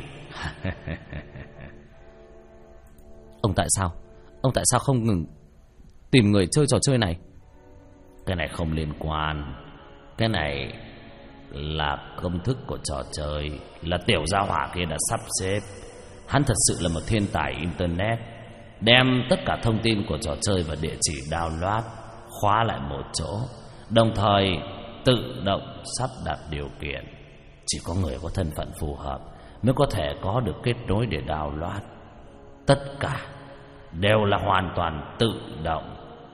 Ông tại sao không ngừng tìm người chơi trò chơi này? Cái này không liên quan. Cái này là công thức của trò chơi, là tiểu gia hỏa kia đã sắp xếp. Hắn thật sự là một thiên tài internet, đem tất cả thông tin của trò chơi và địa chỉ download khóa lại một chỗ, đồng thời tự động sắp đặt điều kiện. Chỉ có người có thân phận phù hợp mới có thể có được kết nối để download. Tất cả đều là hoàn toàn tự động.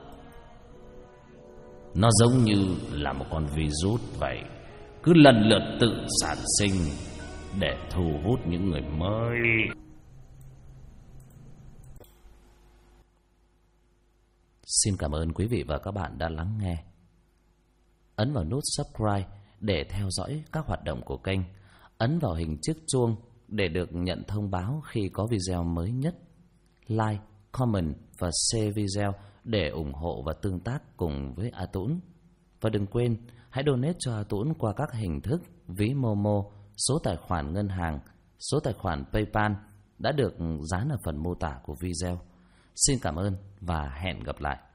Nó giống như là một con virus vậy, cứ lần lượt tự sản sinh để thu hút những người mới. Xin cảm ơn quý vị và các bạn đã lắng nghe. Ấn vào nút subscribe để theo dõi các hoạt động của kênh. Ấn vào hình chiếc chuông để được nhận thông báo khi có video mới nhất. Like, comment và share video để ủng hộ và tương tác cùng với A Tũng. Và đừng quên hãy donate cho A Tũng qua các hình thức ví Momo, số tài khoản ngân hàng, số tài khoản PayPal đã được dán ở phần mô tả của video. Xin cảm ơn và hẹn gặp lại.